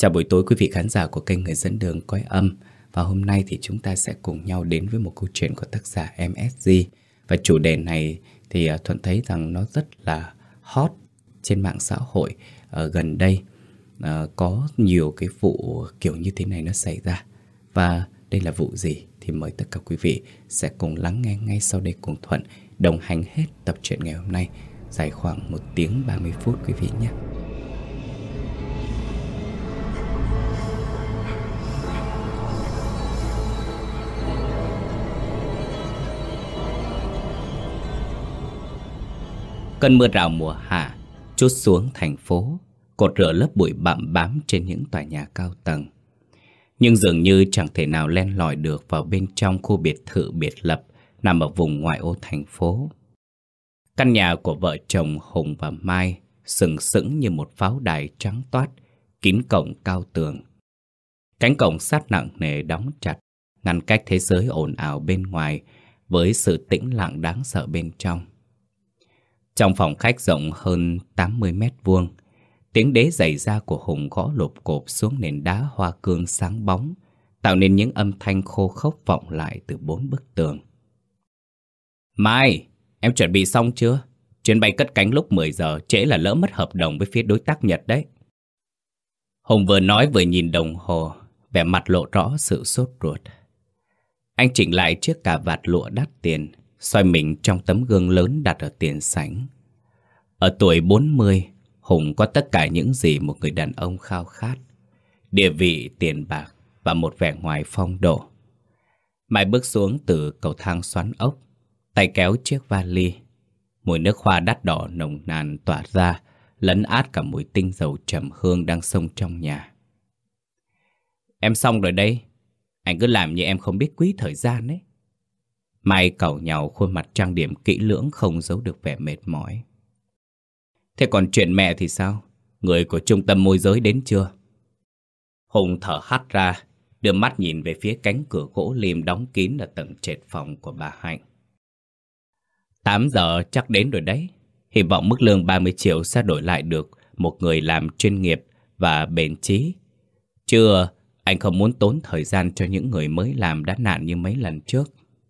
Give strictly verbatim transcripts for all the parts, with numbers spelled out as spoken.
Chào buổi tối quý vị khán giả của kênh Người Dẫn Đường Cõi Âm. Và hôm nay thì chúng ta sẽ cùng nhau đến với một câu chuyện của tác giả em ét giê. Và chủ đề này thì Thuận thấy rằng nó rất là hot trên mạng xã hội ở gần đây. À, có nhiều cái vụ kiểu như thế này nó xảy ra. Và đây là vụ gì thì mời tất cả quý vị sẽ cùng lắng nghe ngay sau đây cùng Thuận đồng hành hết tập truyện ngày hôm nay, dài khoảng một tiếng ba mươi phút quý vị nhé. Cơn mưa rào mùa hạ trút xuống thành phố, cột rửa lớp bụi bặm bám trên những tòa nhà cao tầng. Nhưng dường như chẳng thể nào len lỏi được vào bên trong khu biệt thự biệt lập nằm ở vùng ngoại ô thành phố. Căn nhà của vợ chồng Hùng và Mai sừng sững như một pháo đài trắng toát, kín cổng cao tường. Cánh cổng sắt nặng nề đóng chặt, ngăn cách thế giới ồn ào bên ngoài với sự tĩnh lặng đáng sợ bên trong. Trong phòng khách rộng hơn tám mươi mét vuông, tiếng đế giày da của Hùng gõ lộp cộp xuống nền đá hoa cương sáng bóng, tạo nên những âm thanh khô khốc vọng lại từ bốn bức tường. Mai, em chuẩn bị xong chưa? Chuyến bay cất cánh lúc mười giờ, trễ là lỡ mất hợp đồng với phía đối tác Nhật đấy. Hùng vừa nói vừa nhìn đồng hồ, vẻ mặt lộ rõ sự sốt ruột. Anh chỉnh lại chiếc cà vạt lụa đắt tiền, xoay mình trong tấm gương lớn đặt ở tiền sảnh. Ở tuổi bốn mươi, Hùng có tất cả những gì một người đàn ông khao khát: địa vị, tiền bạc và một vẻ ngoài phong độ. Mai bước xuống từ cầu thang xoắn ốc, tay kéo chiếc vali. Mùi nước hoa đắt đỏ nồng nàn tỏa ra, lấn át cả mùi tinh dầu trầm hương đang xông trong nhà. Em xong rồi đây. Anh cứ làm như em không biết quý thời gian ấy. Mai càu nhàu, khuôn mặt trang điểm kỹ lưỡng không giấu được vẻ mệt mỏi. Thế còn chuyện mẹ thì sao? Người của trung tâm môi giới đến chưa? Hùng thở hắt ra, đưa mắt nhìn về phía cánh cửa gỗ lim đóng kín ở tầng trệt phòng của bà Hạnh. Tám giờ chắc đến rồi đấy. Hy vọng mức lương ba mươi triệu sẽ đổi lại được một người làm chuyên nghiệp và bền chí. Chưa, anh không muốn tốn thời gian cho những người mới làm đã nạn như mấy lần trước.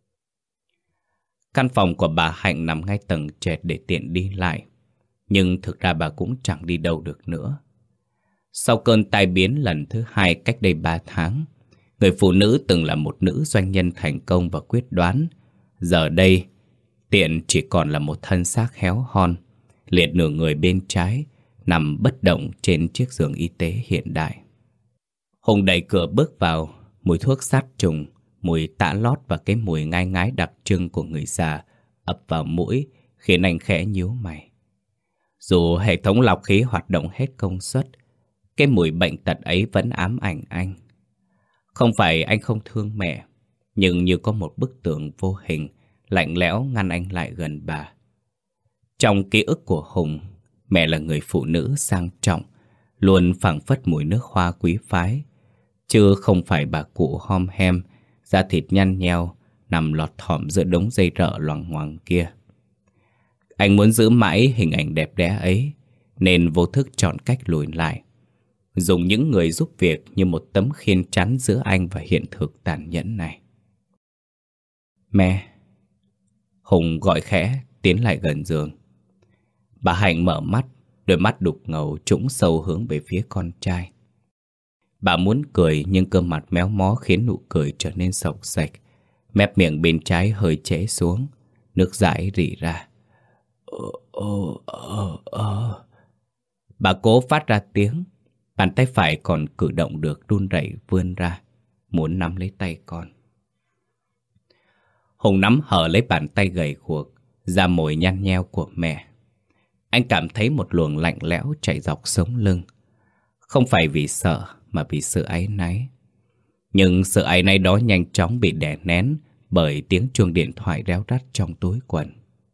Căn phòng của bà Hạnh nằm ngay tầng trệt để tiện đi lại. Nhưng thực ra bà cũng chẳng đi đâu được nữa. Sau cơn tai biến lần thứ hai cách đây ba tháng, người phụ nữ từng là một nữ doanh nhân thành công và quyết đoán, giờ đây tiện chỉ còn là một thân xác héo hon, liệt nửa người bên trái, nằm bất động trên chiếc giường y tế hiện đại. Hùng đẩy cửa bước vào, mùi thuốc sát trùng, mùi tã lót và cái mùi ngai ngái đặc trưng của người già ập vào mũi, khiến anh khẽ nhíu mày. Dù hệ thống lọc khí hoạt động hết công suất, cái mùi bệnh tật ấy vẫn ám ảnh anh. Không phải anh không thương mẹ, nhưng như có một bức tường vô hình, lạnh lẽo ngăn anh lại gần bà. Trong ký ức của Hùng, mẹ là người phụ nữ sang trọng, luôn phảng phất mùi nước hoa quý phái, chứ không phải bà cụ hom hem, da thịt nhăn nheo, nằm lọt thỏm giữa đống dây rợ loằng ngoằng kia. Anh muốn giữ mãi hình ảnh đẹp đẽ ấy, nên vô thức chọn cách lùi lại, dùng những người giúp việc như một tấm khiên chắn giữa anh và hiện thực tàn nhẫn này. Mẹ! Hùng gọi khẽ, tiến lại gần giường. Bà Hạnh mở mắt, đôi mắt đục ngầu trũng sâu hướng về phía con trai. Bà muốn cười nhưng cơ mặt méo mó khiến nụ cười trở nên sộc sạch. Mép miệng bên trái hơi trễ xuống, nước dãi rỉ ra. Ờ, ờ, ờ, ờ. Bà cố phát ra tiếng, bàn tay phải còn cử động được run rẩy vươn ra, muốn nắm lấy tay con. Hùng nắm hở lấy bàn tay gầy guộc, da mồi nhăn nheo của mẹ. Anh cảm thấy một luồng lạnh lẽo chạy dọc sống lưng. Không phải vì sợ mà vì sự áy náy. Nhưng sự áy náy đó nhanh chóng bị đè nén bởi tiếng chuông điện thoại réo rắt trong túi quần.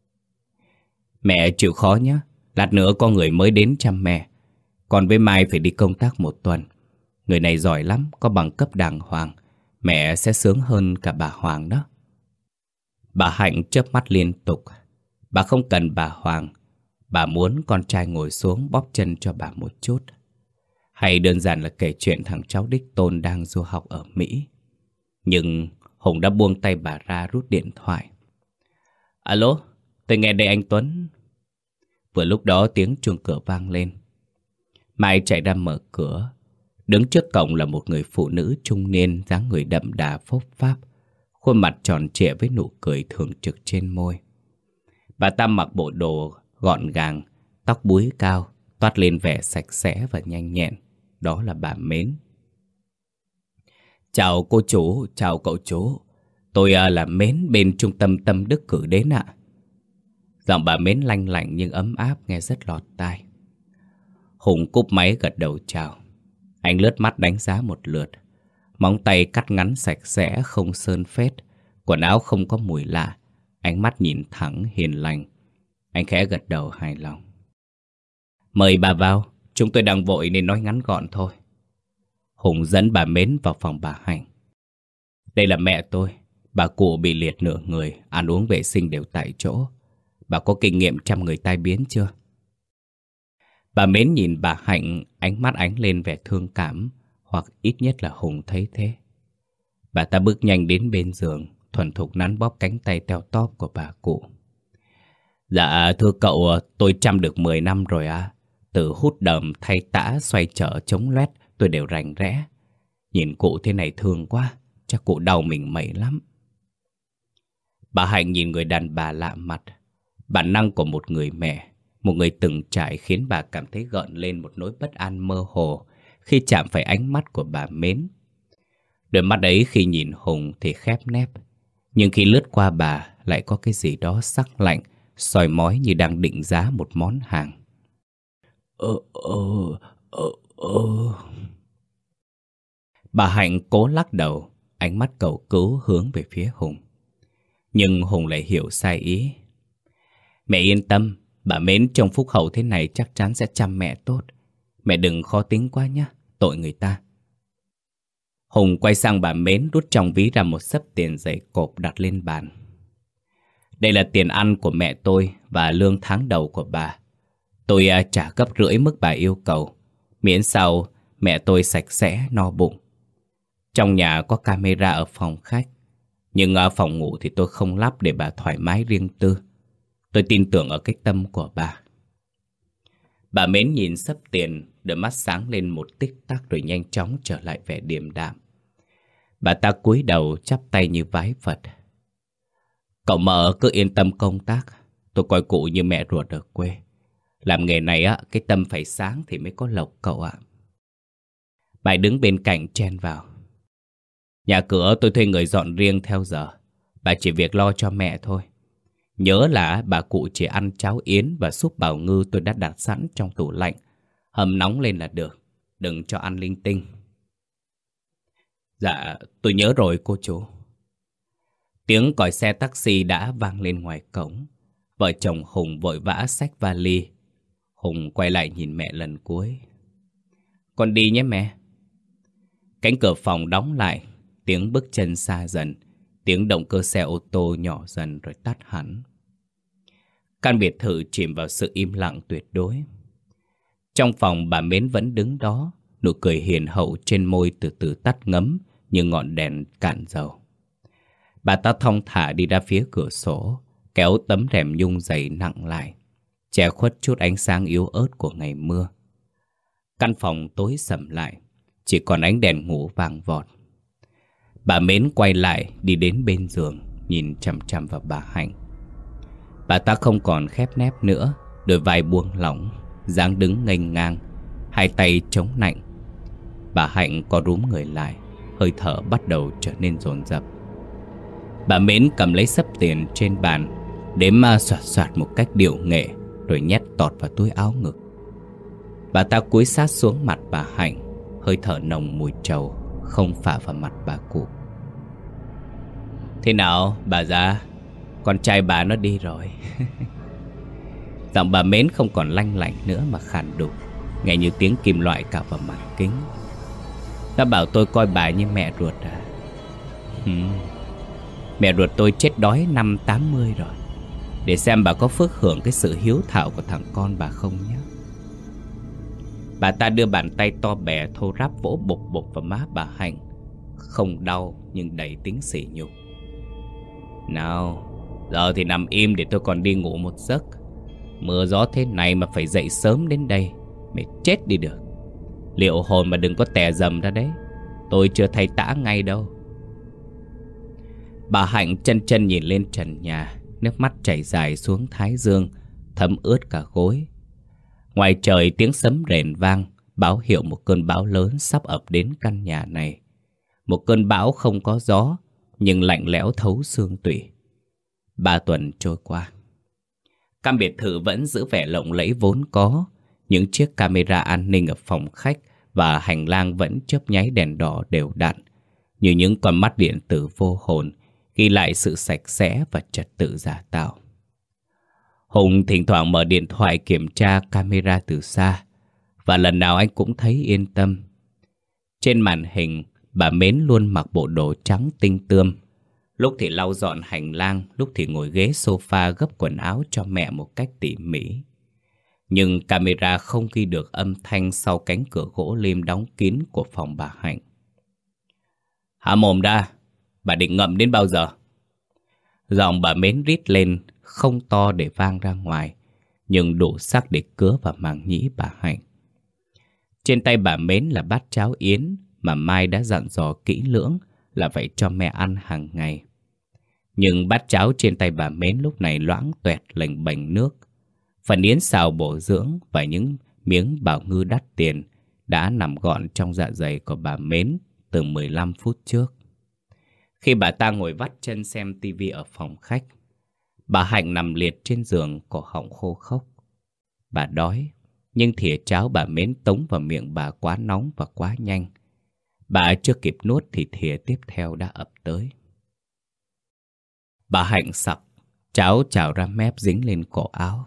Mẹ chịu khó nhé, lát nữa có người mới đến chăm mẹ. Còn với Mai phải đi công tác một tuần. Người này giỏi lắm, có bằng cấp đàng hoàng. Mẹ sẽ sướng hơn cả bà Hoàng đó. Bà Hạnh chớp mắt liên tục. Bà không cần bà Hoàng. Bà muốn con trai ngồi xuống bóp chân cho bà một chút. hay đơn giản là kể chuyện thằng cháu đích tôn đang du học ở Mỹ. Nhưng Hùng đã buông tay bà ra, rút điện thoại. Alo, tôi nghe đây anh Tuấn. Vừa lúc đó tiếng chuông cửa vang lên. Mai chạy ra mở cửa. Đứng trước cổng là một người phụ nữ trung niên, dáng người đậm đà phốc phác, khuôn mặt tròn trịa với nụ cười thường trực trên môi. Bà ta mặc bộ đồ gọn gàng, tóc búi cao, toát lên vẻ sạch sẽ và nhanh nhẹn. Đó là bà Mến. Chào cô chú, chào cậu chú. Tôi à, là Mến bên trung tâm Tâm Đức cử đến ạ. Giọng bà Mến lanh lảnh nhưng ấm áp, nghe rất lọt tai. Hùng cúp máy gật đầu chào. Anh lướt mắt đánh giá một lượt. Móng tay cắt ngắn sạch sẽ, không sơn phết. Quần áo không có mùi lạ. Ánh mắt nhìn thẳng, hiền lành. Anh khẽ gật đầu hài lòng. Mời bà vào, chúng tôi đang vội nên nói ngắn gọn thôi. Hùng dẫn bà Mến vào phòng bà Hạnh. Đây là mẹ tôi. Bà cụ bị liệt nửa người, ăn uống vệ sinh đều tại chỗ. Bà có kinh nghiệm chăm người tai biến chưa? Bà Mến nhìn bà Hạnh, ánh mắt ánh lên vẻ thương cảm, hoặc ít nhất là Hùng thấy thế. Bà ta bước nhanh đến bên giường, thuần thục nắn bóp cánh tay teo tóp của bà cụ. Dạ thưa cậu, tôi chăm được mười năm rồi à. Từ hút đờm, thay tã, xoay chở, chống loét tôi đều rành rẽ. Nhìn cụ thế này thương quá, chắc cụ đau mình mẩy lắm. Bà Hạnh nhìn người đàn bà lạ mặt. Bản năng của một người mẹ, một người từng trải, khiến bà cảm thấy gợn lên một nỗi bất an mơ hồ khi chạm phải ánh mắt của bà Mến. Đôi mắt ấy khi nhìn Hùng thì khép nép, nhưng khi lướt qua bà lại có cái gì đó sắc lạnh, soi mói như đang định giá một món hàng. Ờ, ờ, ờ, ờ. Bà Hạnh cố lắc đầu, ánh mắt cầu cứu hướng về phía Hùng. Nhưng Hùng lại hiểu sai ý. Mẹ yên tâm, bà Mến trông phúc hậu thế này chắc chắn sẽ chăm mẹ tốt. Mẹ đừng khó tính quá nhé, tội người ta. Hùng quay sang bà Mến, rút trong ví ra một xấp tiền dày cộp đặt lên bàn. Đây là tiền ăn của mẹ tôi và lương tháng đầu của bà. Tôi uh, trả gấp rưỡi mức bà yêu cầu, miễn sao mẹ tôi sạch sẽ, no bụng. Trong nhà có camera ở phòng khách, nhưng ở phòng ngủ thì tôi không lắp để bà thoải mái riêng tư. Tôi tin tưởng ở cái tâm của bà. Bà Mến nhìn xấp tiền, đôi mắt sáng lên một tích tắc rồi nhanh chóng trở lại vẻ điềm đạm. Bà ta cúi đầu chắp tay như vái Phật. Cậu mợ cứ yên tâm công tác. Tôi coi cụ như mẹ ruột ở quê. Làm nghề này á, cái tâm phải sáng thì mới có lộc cậu ạ. Bà đứng bên cạnh chen vào. Nhà cửa tôi thuê người dọn riêng theo giờ. Bà chỉ việc lo cho mẹ thôi. Nhớ là bà cụ chỉ ăn cháo yến và súp bào ngư tôi đã đặt sẵn trong tủ lạnh. Hầm nóng lên là được, đừng cho ăn linh tinh. Dạ, tôi nhớ rồi cô chú. Tiếng còi xe taxi đã vang lên ngoài cổng. Vợ chồng Hùng vội vã xách vali. Hùng quay lại nhìn mẹ lần cuối. Con đi nhé mẹ. Cánh cửa phòng đóng lại, tiếng bước chân xa dần, tiếng động cơ xe ô tô nhỏ dần rồi tắt hẳn. Căn biệt thự chìm vào sự im lặng tuyệt đối. Trong phòng bà Mến vẫn đứng đó, nụ cười hiền hậu trên môi từ từ tắt ngấm như ngọn đèn cạn dầu. Bà ta thong thả đi ra phía cửa sổ, kéo tấm rèm nhung dày nặng lại, che khuất chút ánh sáng yếu ớt của ngày mưa. Căn phòng tối sầm lại, chỉ còn ánh đèn ngủ vàng vọt. Bà Mến quay lại đi đến bên giường, nhìn chằm chằm vào bà Hạnh. Bà ta không còn khép nép nữa, đôi vai buông lỏng, dáng đứng nghênh ngang, hai tay chống nạnh. Bà Hạnh co rúm người lại, hơi thở bắt đầu trở nên dồn dập. Bà Mến cầm lấy xấp tiền trên bàn, đếm xoạt xoạt một cách điệu nghệ, rồi nhét tọt vào túi áo ngực. Bà ta cúi sát xuống mặt bà Hạnh, hơi thở nồng mùi trầu không phả vào mặt bà cụ. Thế nào bà già, con trai bà nó đi rồi. Giọng bà Mến không còn lanh lảnh nữa mà khàn đục, nghe như tiếng kim loại cào vào mặt kính. Nó bảo tôi coi bà như mẹ ruột à? Hmm. Mẹ ruột tôi chết đói năm tám mươi rồi. Để xem bà có phước hưởng cái sự hiếu thảo của thằng con bà không nhé. Bà ta đưa bàn tay to bè thô ráp vỗ bục bục vào má bà Hạnh. Không đau nhưng đầy tính sỉ nhục. Nào, giờ thì nằm im để tôi còn đi ngủ một giấc. Mưa gió thế này mà phải dậy sớm đến đây, mày chết đi được. Liệu hồn mà đừng có tè dầm ra đấy, tôi chưa thay tã ngay đâu. Bà Hạnh chân chân nhìn lên trần nhà, nước mắt chảy dài xuống thái dương, thấm ướt cả gối. Ngoài trời tiếng sấm rền vang, báo hiệu một cơn bão lớn sắp ập đến căn nhà này. Một cơn bão không có gió, nhưng lạnh lẽo thấu xương tủy. Ba tuần trôi qua, căn biệt thự vẫn giữ vẻ lộng lẫy vốn có. Những chiếc camera an ninh ở phòng khách và hành lang vẫn chớp nháy đèn đỏ đều đặn, như những con mắt điện tử vô hồn, ghi lại sự sạch sẽ và trật tự giả tạo. Hùng thỉnh thoảng mở điện thoại kiểm tra camera từ xa, và lần nào anh cũng thấy yên tâm. Trên màn hình, bà Mến luôn mặc bộ đồ trắng tinh tươm. Lúc thì lau dọn hành lang, lúc thì ngồi ghế sofa gấp quần áo cho mẹ một cách tỉ mỉ. Nhưng camera không ghi được âm thanh sau cánh cửa gỗ lim đóng kín của phòng bà Hạnh. Há mồm ra, bà định ngậm đến bao giờ? Giọng bà Mến rít lên, không to để vang ra ngoài, nhưng đủ sắc để cứa vào màng nhĩ bà Hạnh. Trên tay bà Mến là bát cháo yến mà Mai đã dặn dò kỹ lưỡng là phải cho mẹ ăn hàng ngày. Nhưng bát cháo trên tay bà Mến lúc này loãng toẹt lềnh bềnh nước. Phần yến xào bổ dưỡng và những miếng bào ngư đắt tiền đã nằm gọn trong dạ dày của bà Mến từ mười lăm phút trước. Khi bà ta ngồi vắt chân xem tivi ở phòng khách, bà Hạnh nằm liệt trên giường, cổ họng khô khốc. Bà đói, nhưng thìa cháo bà Mến tống vào miệng bà quá nóng và quá nhanh. Bà chưa kịp nuốt thì thìa tiếp theo đã ập tới. Bà Hạnh sặc, cháo trào ra mép dính lên cổ áo.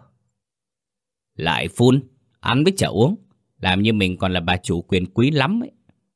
Lại phun, ăn với chả uống, làm như mình còn là bà chủ quyền quý lắm ấy.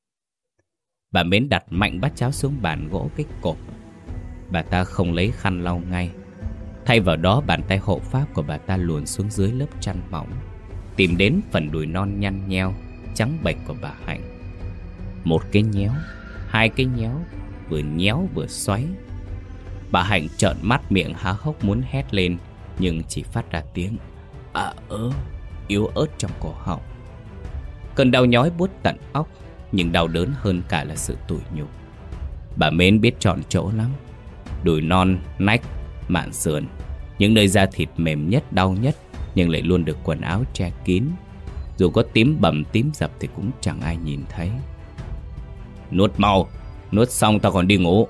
Bà Mến đặt mạnh bát cháo xuống bàn gỗ kích cộp. Bà ta không lấy khăn lau ngay. Thay vào đó, bàn tay hộ pháp của bà ta luồn xuống dưới lớp chăn mỏng, tìm đến phần đùi non nhăn nheo, trắng bệch của bà Hạnh. Một cái nhéo, hai cái nhéo, vừa nhéo vừa xoáy. Bà Hạnh trợn mắt, miệng há hốc muốn hét lên, nhưng chỉ phát ra tiếng à ớ, yếu ớt trong cổ họng. Cơn đau nhói buốt tận óc, nhưng đau đớn hơn cả là sự tủi nhục. Bà Mến biết chọn chỗ lắm. Đùi non, nách, mạn sườn, những nơi da thịt mềm nhất, đau nhất, nhưng lại luôn được quần áo che kín. Dù có tím bầm tím dập thì cũng chẳng ai nhìn thấy. Nuốt mau, nuốt xong tao còn đi ngủ.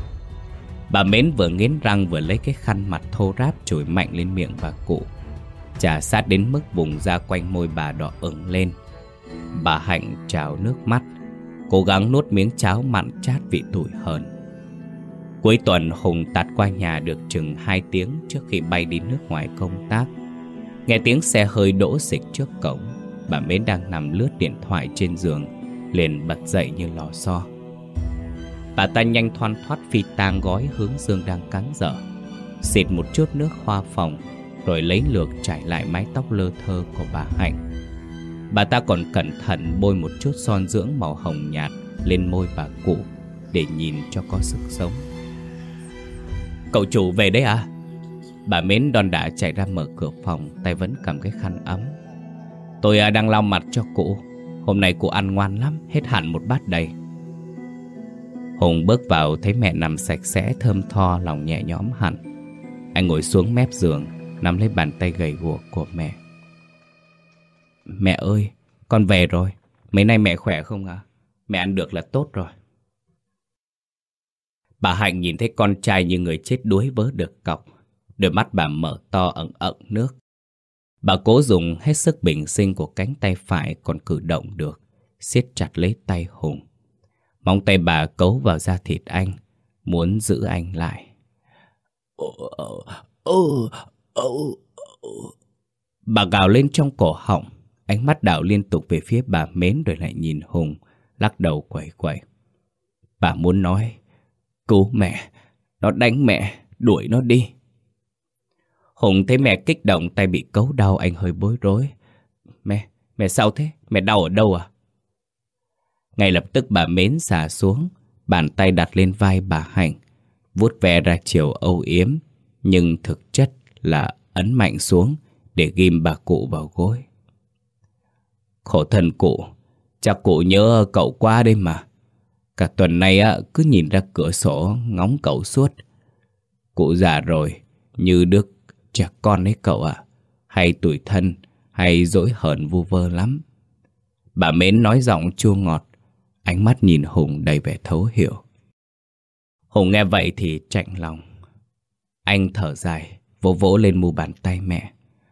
Bà Mến vừa nghiến răng vừa lấy cái khăn mặt thô ráp chùi mạnh lên miệng bà cụ, chà sát đến mức vùng da quanh môi bà đỏ ửng lên. Bà Hạnh trào nước mắt, cố gắng nuốt miếng cháo mặn chát vị tủi hờn. Cuối tuần Hùng tạt qua nhà được chừng hai tiếng trước khi bay đi nước ngoài công tác. Nghe tiếng xe hơi đỗ xịch trước cổng, bà Mến đang nằm lướt điện thoại trên giường, liền bật dậy như lò xo. Bà ta nhanh thoăn thoắt phi tang gói hướng Dương đang cắn dở, xịt một chút nước hoa phòng, rồi lấy lược trải lại mái tóc lơ thơ của bà Hạnh. Bà ta còn cẩn thận bôi một chút son dưỡng màu hồng nhạt lên môi bà cụ để nhìn cho có sức sống. Cậu chủ về đấy à? Bà Mến đon đả chạy ra mở cửa phòng, tay vẫn cầm cái khăn ấm. Tôi à, đang lau mặt cho cụ. Hôm nay cụ ăn ngoan lắm, hết hẳn một bát đầy. Hùng bước vào thấy mẹ nằm sạch sẽ thơm tho, lòng nhẹ nhõm hẳn. Anh ngồi xuống mép giường, nắm lấy bàn tay gầy guộc của mẹ. Mẹ ơi, con về rồi. Mấy nay mẹ khỏe không ạ? À? Mẹ ăn được là tốt rồi. Bà Hạnh nhìn thấy con trai như người chết đuối vớ được cọc. Đôi mắt bà mở to ẩn ẩn nước. Bà cố dùng hết sức bình sinh của cánh tay phải còn cử động được, siết chặt lấy tay Hùng. Móng tay bà cấu vào da thịt anh, muốn giữ anh lại. Bà gào lên trong cổ họng, ánh mắt đảo liên tục về phía bà Mến rồi lại nhìn Hùng, lắc đầu quẩy quẩy. Bà muốn nói, cứu mẹ, nó đánh mẹ, đuổi nó đi. Hùng thấy mẹ kích động, tay bị cấu đau, anh hơi bối rối. Mẹ, Mẹ sao thế? Mẹ đau ở đâu à? Ngay lập tức bà Mến xả xuống, bàn tay đặt lên vai bà Hạnh, vuốt ve ra chiều âu yếm, nhưng thực chất là ấn mạnh xuống để ghim bà cụ vào gối. Khổ thân cụ, chắc cụ nhớ cậu quá đấy mà. Cả tuần nay á, cứ nhìn ra cửa sổ ngóng cậu suốt. Cụ già rồi, như đứa trẻ con ấy cậu ạ. Hay tủi thân, hay dỗi hờn vu vơ lắm. Bà Mến nói giọng chua ngọt, ánh mắt nhìn Hùng đầy vẻ thấu hiểu. Hùng nghe vậy thì chạnh lòng. Anh thở dài, vỗ vỗ lên mu bàn tay mẹ.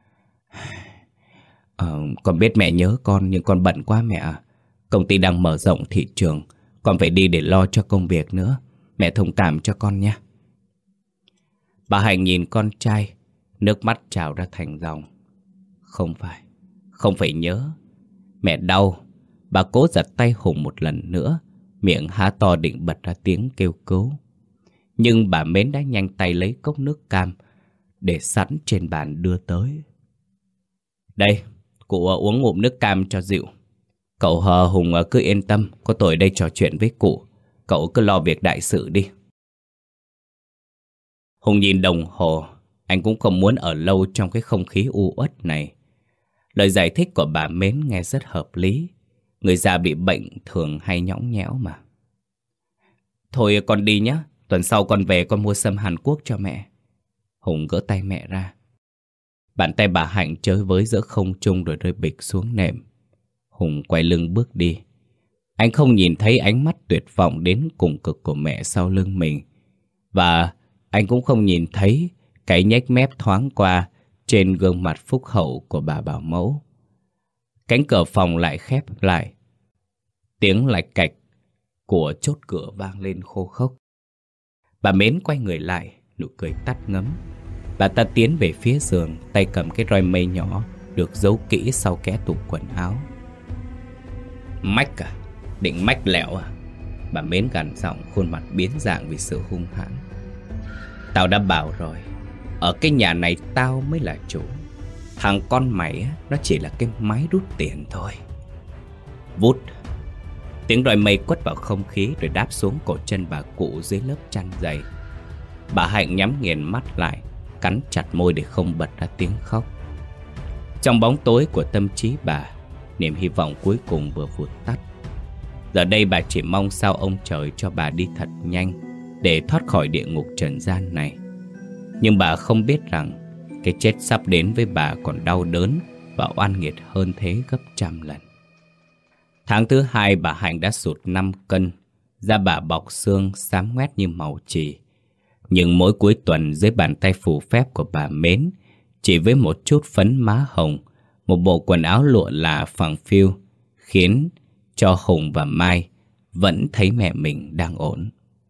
Ờ, con biết mẹ nhớ con, nhưng con bận quá mẹ ạ. Công ty đang mở rộng thị trường, con phải đi để lo cho công việc nữa. Mẹ thông cảm cho con nhé. Bà Hạnh nhìn con trai, nước mắt trào ra thành dòng. Không phải, không phải nhớ. Mẹ đau. Bà cố giật tay Hùng một lần nữa, miệng há to định bật ra tiếng kêu cứu. Nhưng bà Mến đã nhanh tay lấy cốc nước cam để sẵn trên bàn đưa tới. Đây, cụ uống ngụm nước cam cho dịu. Cậu hờ Hùng cứ yên tâm, có tôi đây trò chuyện với cụ. Cậu cứ lo việc đại sự đi. Hùng nhìn đồng hồ, anh cũng không muốn ở lâu trong cái không khí u uất này. Lời giải thích của bà Mến nghe rất hợp lý. Người già bị bệnh thường hay nhõng nhẽo mà. Thôi con đi nhé, tuần sau con về con mua sâm Hàn Quốc cho mẹ. Hùng gỡ tay mẹ ra. Bàn tay bà Hạnh chơi với giữa không trung rồi rơi bịch xuống nệm. Hùng quay lưng bước đi. Anh không nhìn thấy ánh mắt tuyệt vọng đến cùng cực của mẹ sau lưng mình. Và anh cũng không nhìn thấy cái nhếch mép thoáng qua trên gương mặt phúc hậu của bà bảo mẫu. Cánh cửa phòng lại khép lại. Tiếng lạch cạch của chốt cửa vang lên khô khốc. Bà Mến quay người lại, nụ cười tắt ngấm. Bà ta tiến về phía giường, tay cầm cái roi mây nhỏ được giấu kỹ sau kẽ tủ quần áo. Mách à? Định mách lẹo à? Bà Mến gằn giọng, khuôn mặt biến dạng vì sự hung hãn. Tao đã bảo rồi, ở cái nhà này tao mới là chủ. Thằng con mày á, nó chỉ là cái máy rút tiền thôi. Vút. Tiếng roi mây quất vào không khí rồi đáp xuống cổ chân bà cụ dưới lớp chăn dày. Bà Hạnh nhắm nghiền mắt lại, cắn chặt môi để không bật ra tiếng khóc. Trong bóng tối của tâm trí bà, niềm hy vọng cuối cùng vừa vụt tắt. Giờ đây bà chỉ mong sao ông trời cho bà đi thật nhanh để thoát khỏi địa ngục trần gian này. Nhưng bà không biết rằng cái chết sắp đến với bà còn đau đớn và oan nghiệt hơn thế gấp trăm lần. Tháng thứ hai bà Hạnh đã sụt năm cân, da bà bọc xương xám ngoét như màu chì. Nhưng mỗi cuối tuần dưới bàn tay phù phép của bà Mến, chỉ với một chút phấn má hồng, một bộ quần áo lụa là phẳng phiu, khiến cho Hùng và Mai vẫn thấy mẹ mình đang ổn.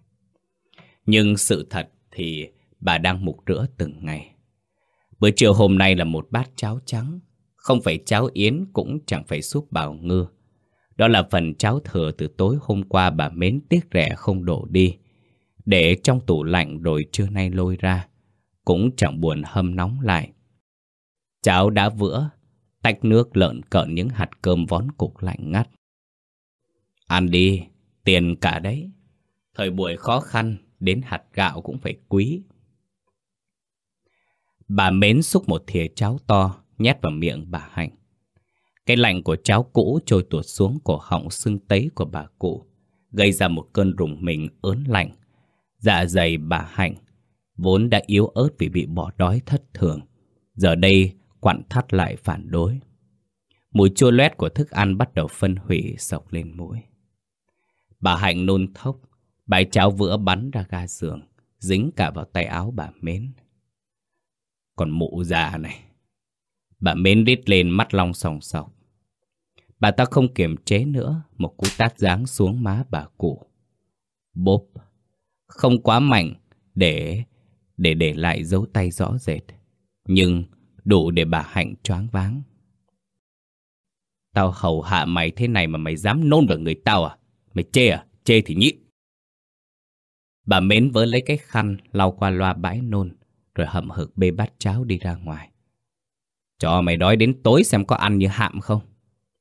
Nhưng sự thật thì bà đang mục rửa từng ngày. Bữa chiều hôm nay là một bát cháo trắng, không phải cháo yến cũng chẳng phải súp bào ngư. Đó là phần cháo thừa từ tối hôm qua bà Mến tiếc rẻ không đổ đi, để trong tủ lạnh rồi trưa nay lôi ra, cũng chẳng buồn hâm nóng lại. Cháo đã vữa, tách nước lợn cợn những hạt cơm vón cục lạnh ngắt. Ăn đi, tiền cả đấy. Thời buổi khó khăn, đến hạt gạo cũng phải quý. Bà Mến xúc một thìa cháo to, nhét vào miệng bà Hạnh. Cái lạnh của cháo cũ trôi tuột xuống cổ họng sưng tấy của bà cụ, gây ra một cơn rùng mình ớn lạnh. Dạ dày bà Hạnh vốn đã yếu ớt vì bị bỏ đói thất thường, giờ đây quặn thắt lại phản đối. Mùi chua loét của thức ăn bắt đầu phân hủy xộc lên mũi. Bà Hạnh nôn thốc, bãi cháo vữa bắn ra ga giường, dính cả vào tay áo bà Mến. Còn mụ già này. Bà Mến rít lên, mắt long sòng sọc. Bà ta không kiềm chế nữa, một cú tát giáng xuống má bà cụ. Bốp. Không quá mạnh để để để lại dấu tay rõ rệt, nhưng đủ để bà Hạnh choáng váng. Tao hầu hạ mày thế này mà mày dám nôn vào người tao à? Mày chê à? Chê thì nhịn. Bà Mến vớ lấy cái khăn lau qua loa bãi nôn, rồi hậm hực bê bát cháo đi ra ngoài. Cho mày đói đến tối xem có ăn như hạm không.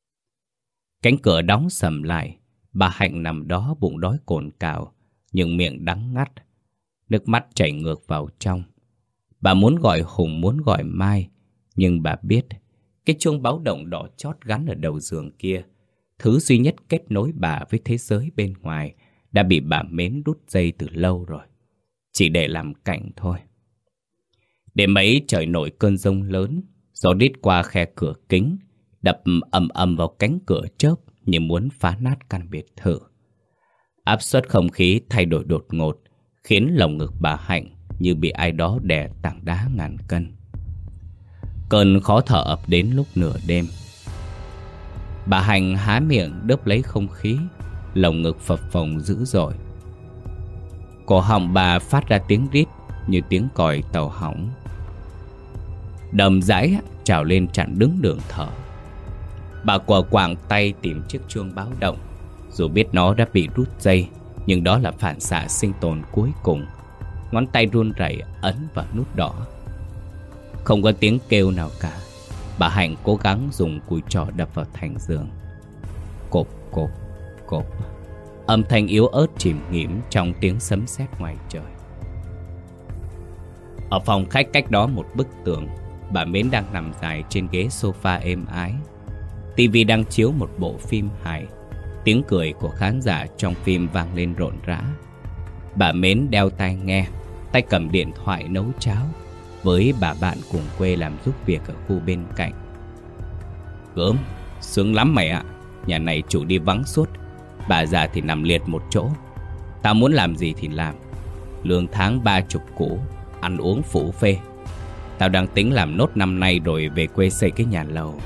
Cánh cửa đóng sầm lại. Bà Hạnh nằm đó bụng đói cồn cào, nhưng miệng đắng ngắt. Nước mắt chảy ngược vào trong. Bà muốn gọi Hùng, muốn gọi Mai, nhưng bà biết cái chuông báo động đỏ chót gắn ở đầu giường kia, thứ duy nhất kết nối bà với thế giới bên ngoài, đã bị bà Mến đút dây từ lâu rồi, chỉ để làm cảnh thôi. Đêm ấy trời nổi cơn giông lớn, gió đít qua khe cửa kính, đập ầm ầm vào cánh cửa chớp như muốn phá nát căn biệt thự. Áp suất không khí thay đổi đột ngột, khiến lồng ngực bà Hạnh như bị ai đó đè tảng đá ngàn cân. Cơn khó thở ập đến lúc nửa đêm. Bà Hạnh há miệng đớp lấy không khí, lồng ngực phập phồng dữ dội. Cổ họng bà phát ra tiếng rít như tiếng còi tàu hỏng. Đầm dãi trào lên chặn đứng đường thở. Bà quờ quạng tay tìm chiếc chuông báo động. Dù biết nó đã bị rút dây, nhưng đó là phản xạ sinh tồn cuối cùng. Ngón tay run rẩy ấn vào nút đỏ. Không có tiếng kêu nào cả. Bà Hạnh cố gắng dùng cùi trỏ đập vào thành giường. Cộp cộp cộp. Âm thanh yếu ớt chìm nghỉm trong tiếng sấm sét ngoài trời. Ở phòng khách cách đó một bức tường, bà Mến đang nằm dài trên ghế sofa êm ái. Tivi đang chiếu một bộ phim hài. Tiếng cười của khán giả trong phim vang lên rộn rã. Bà Mến đeo tai nghe, tay cầm điện thoại nấu cháo với bà bạn cùng quê làm giúp việc ở khu bên cạnh. Gớm, sướng lắm mày ạ. Nhà này chủ đi vắng suốt, bà già thì nằm liệt một chỗ. Tao muốn làm gì thì làm. Lương tháng ba chục củ, ăn uống phủ phê. Tao đang tính làm nốt năm nay rồi về quê xây cái nhà lầu.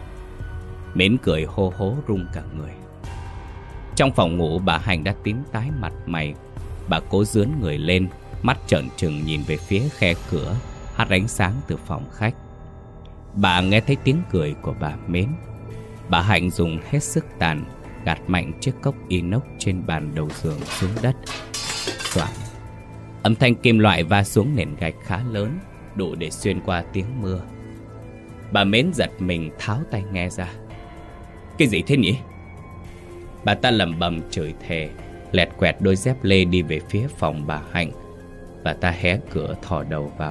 Mến cười hô hố rung cả người. Trong phòng ngủ, bà Hạnh đã tím tái mặt mày. Bà cố dướn người lên, mắt trợn trừng nhìn về phía khe cửa hắt ánh sáng từ phòng khách. Bà nghe thấy tiếng cười của bà Mến. Bà Hạnh dùng hết sức tàn gạt mạnh chiếc cốc inox trên bàn đầu giường xuống đất. Soạn. Âm thanh kim loại va xuống nền gạch khá lớn, đủ để xuyên qua tiếng mưa. Bà Mến giật mình tháo tai nghe ra. Cái gì thế nhỉ? Bà ta lẩm bẩm chửi thề, lẹt quẹt đôi dép lê đi về phía phòng bà Hạnh. Bà ta hé cửa thò đầu vào.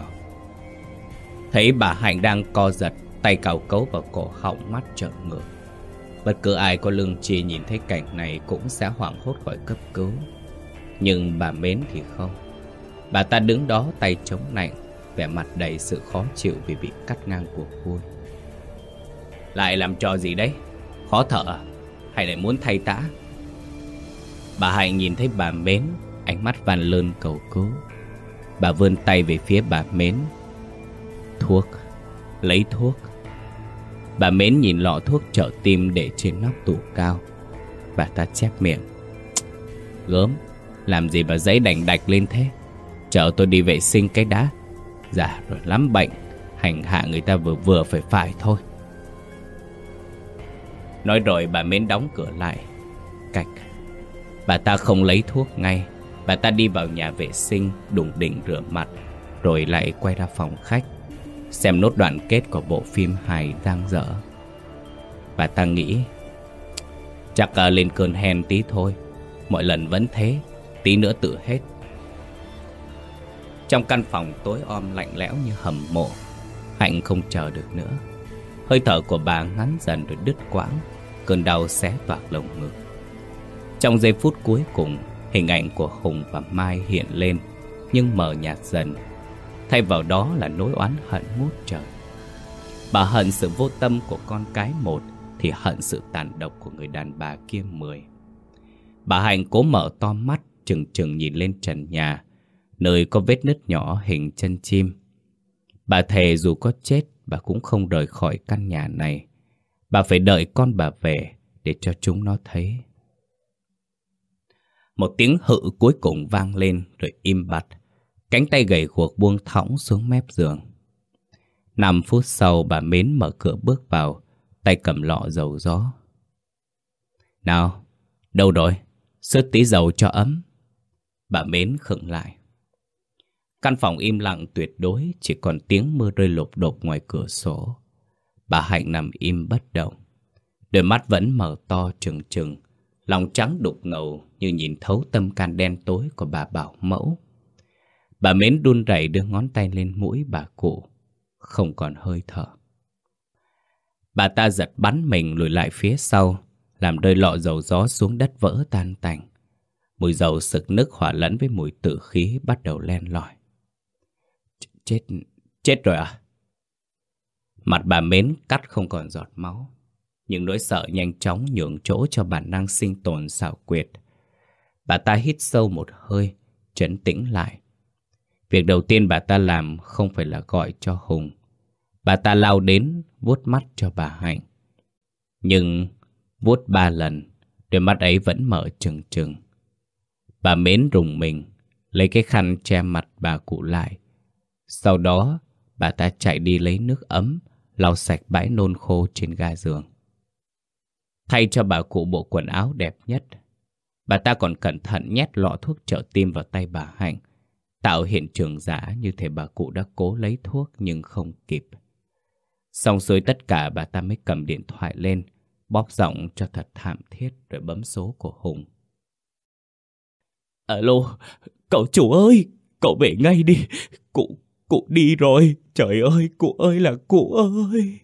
Thấy bà Hạnh đang co giật, tay cào cấu vào cổ họng, mắt trợn ngược. Bất cứ ai có lương tri nhìn thấy cảnh này cũng sẽ hoảng hốt gọi cấp cứu. Nhưng bà Mến thì không. Bà ta đứng đó tay chống nạnh, vẻ mặt đầy sự khó chịu vì bị cắt ngang cuộc vui. Lại làm trò gì đấy? Khó thở à? Hay lại muốn thay tã? Bà Hạnh nhìn thấy bà Mến, ánh mắt van lơn cầu cứu. Bà vươn tay về phía bà Mến. Thuốc, lấy thuốc. Bà Mến nhìn lọ thuốc trợ tim để trên nóc tủ cao. Bà ta chép miệng. Gớm, làm gì mà giấy đành đạch lên thế? Chờ tôi đi vệ sinh cái đã. Dạ rồi lắm bệnh, hành hạ người ta vừa vừa phải phải thôi. Nói rồi bà Mến đóng cửa lại. Cạch. Bà ta không lấy thuốc ngay. Bà ta đi vào nhà vệ sinh, đùng đỉnh rửa mặt, rồi lại quay ra phòng khách, xem nốt đoạn kết của bộ phim hài dang dở. Bà ta nghĩ, chắc uh, lên cơn hen tí thôi. Mọi lần vẫn thế, tí nữa tự hết. Trong căn phòng tối om lạnh lẽo như hầm mộ, Hạnh không chờ được nữa. Hơi thở của bà ngắn dần rồi đứt quãng, cơn đau xé toạc lồng ngực. Trong giây phút cuối cùng, hình ảnh của Hùng và Mai hiện lên, nhưng mờ nhạt dần. Thay vào đó là nỗi oán hận ngút trời. Bà hận sự vô tâm của con cái một, thì hận sự tàn độc của người đàn bà kia mười. Bà Hạnh cố mở to mắt, chừng chừng nhìn lên trần nhà, nơi có vết nứt nhỏ hình chân chim. Bà thề dù có chết, bà cũng không rời khỏi căn nhà này. Bà phải đợi con bà về để cho chúng nó thấy. Một tiếng hự cuối cùng vang lên rồi im bặt. Cánh tay gầy guộc buông thõng xuống mép giường. Năm phút sau, bà Mến mở cửa bước vào, tay cầm lọ dầu gió. Nào, đâu rồi? Sướt tí dầu cho ấm. Bà Mến khựng lại. Căn phòng im lặng tuyệt đối, chỉ còn tiếng mưa rơi lộp độp ngoài cửa sổ. Bà Hạnh nằm im bất động. Đôi mắt vẫn mở to trừng trừng, lòng trắng đục ngầu như nhìn thấu tâm can đen tối của bà bảo mẫu. Bà Mến run rẩy đưa ngón tay lên mũi bà cụ, không còn hơi thở. Bà ta giật bắn mình lùi lại phía sau, làm rơi lọ dầu gió xuống đất vỡ tan tành. Mùi dầu sực nức hòa lẫn với mùi tử khí bắt đầu len lỏi. Chết, chết rồi à? Mặt bà Mến cắt không còn giọt máu, nhưng nỗi sợ nhanh chóng nhường chỗ cho bản năng sinh tồn xảo quyệt. Bà ta hít sâu một hơi, trấn tĩnh lại. Việc đầu tiên bà ta làm không phải là gọi cho Hùng. Bà ta lao đến vuốt mắt cho bà Hạnh. Nhưng vuốt ba lần, đôi mắt ấy vẫn mở trừng trừng. Bà Mến rùng mình, lấy cái khăn che mặt bà cụ lại. Sau đó, bà ta chạy đi lấy nước ấm, lau sạch bãi nôn khô trên ga giường. Thay cho bà cụ bộ quần áo đẹp nhất, bà ta còn cẩn thận nhét lọ thuốc trợ tim vào tay bà Hạnh, tạo hiện trường giả như thể bà cụ đã cố lấy thuốc nhưng không kịp. Xong xuôi tất cả, bà ta mới cầm điện thoại lên, bóp giọng cho thật thảm thiết rồi bấm số của Hùng. Alo, cậu chủ ơi, cậu về ngay đi, cụ, cụ đi rồi, trời ơi, cụ ơi là cụ ơi.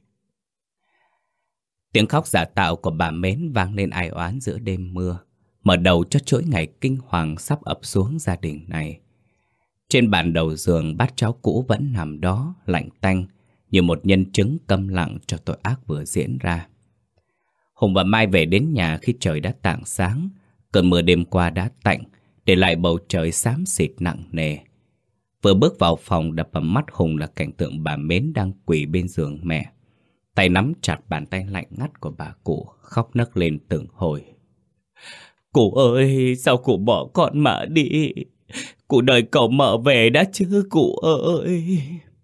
Tiếng khóc giả tạo của bà Mến vang lên ai oán giữa đêm mưa, mở đầu cho chuỗi ngày kinh hoàng sắp ập xuống gia đình này. Trên bàn đầu giường, bát cháo cũ vẫn nằm đó, lạnh tanh, như một nhân chứng câm lặng cho tội ác vừa diễn ra. Hùng và Mai về đến nhà khi trời đã tảng sáng. Cơn mưa đêm qua đã tạnh, để lại bầu trời xám xịt nặng nề. Vừa bước vào phòng, đập vào mắt Hùng là cảnh tượng bà Mến đang quỳ bên giường mẹ, tay nắm chặt bàn tay lạnh ngắt của bà cụ, khóc nấc lên từng hồi. Cụ ơi, sao cụ bỏ con mà đi? Cụ đợi cậu mợ về đã chứ cụ ơi?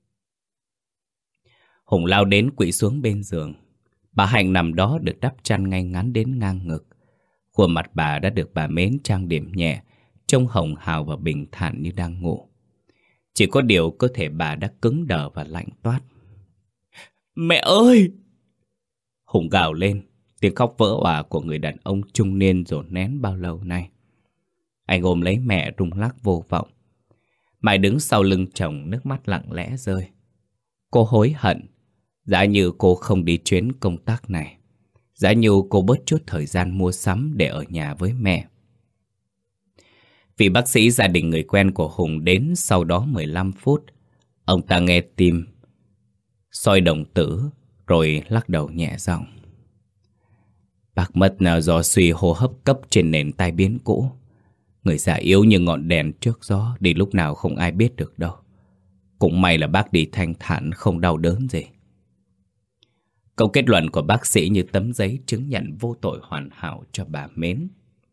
Hùng lao đến quỵ xuống bên giường. Bà Hạnh nằm đó được đắp chăn ngay ngắn đến ngang ngực. Khuôn mặt bà đã được bà Mến trang điểm nhẹ, trông hồng hào và bình thản như đang ngủ. Chỉ có điều cơ thể bà đã cứng đờ và lạnh toát. Mẹ ơi! Hùng gào lên, tiếng khóc vỡ òa của người đàn ông trung niên dồn nén bao lâu nay. Anh ôm lấy mẹ rung lắc vô vọng. Mai đứng sau lưng chồng, nước mắt lặng lẽ rơi. Cô hối hận, giá như cô không đi chuyến công tác này, giá như cô bớt chút thời gian mua sắm để ở nhà với mẹ. Vị bác sĩ gia đình người quen của Hùng đến sau đó mười lăm phút. Ông ta nghe tim, soi đồng tử, rồi lắc đầu nhẹ giọng. Bác mất do suy hô hấp cấp trên nền tai biến cũ. Người già yếu như ngọn đèn trước gió, đi lúc nào không ai biết được đâu. Cũng may là bác đi thanh thản, không đau đớn gì. Câu kết luận của bác sĩ như tấm giấy chứng nhận vô tội hoàn hảo cho bà Mến.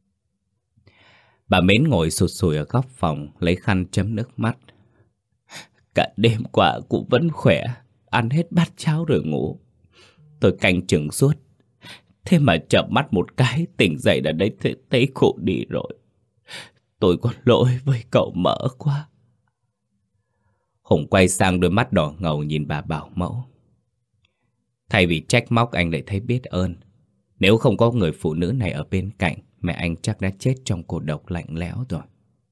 Bà Mến ngồi sụt sùi ở góc phòng, lấy khăn chấm nước mắt. Cả đêm qua cụ vẫn khỏe, ăn hết bát cháo rồi ngủ. Tôi canh chừng suốt, thế mà chợp mắt một cái tỉnh dậy đã đấy thấy, thấy cụ đi rồi. Tôi có lỗi với cậu mỡ quá. Hùng quay sang, đôi mắt đỏ ngầu nhìn bà bảo mẫu. Thay vì trách móc, anh lại thấy biết ơn. Nếu không có người phụ nữ này ở bên cạnh, mẹ anh chắc đã chết trong cô độc lạnh lẽo rồi.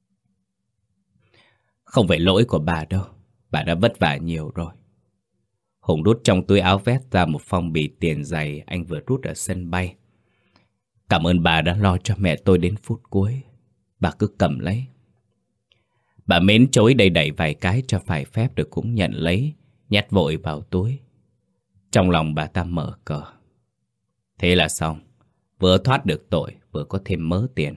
Không phải lỗi của bà đâu, bà đã vất vả nhiều rồi. Hùng rút trong túi áo vest ra một phong bì tiền giày anh vừa rút ở sân bay. Cảm ơn bà đã lo cho mẹ tôi đến phút cuối. Bà cứ cầm lấy. Bà Mến chối đầy đẩy vài cái cho phải phép rồi cũng nhận lấy, nhét vội vào túi. Trong lòng bà ta mở cờ. Thế là xong, vừa thoát được tội, vừa có thêm mớ tiền.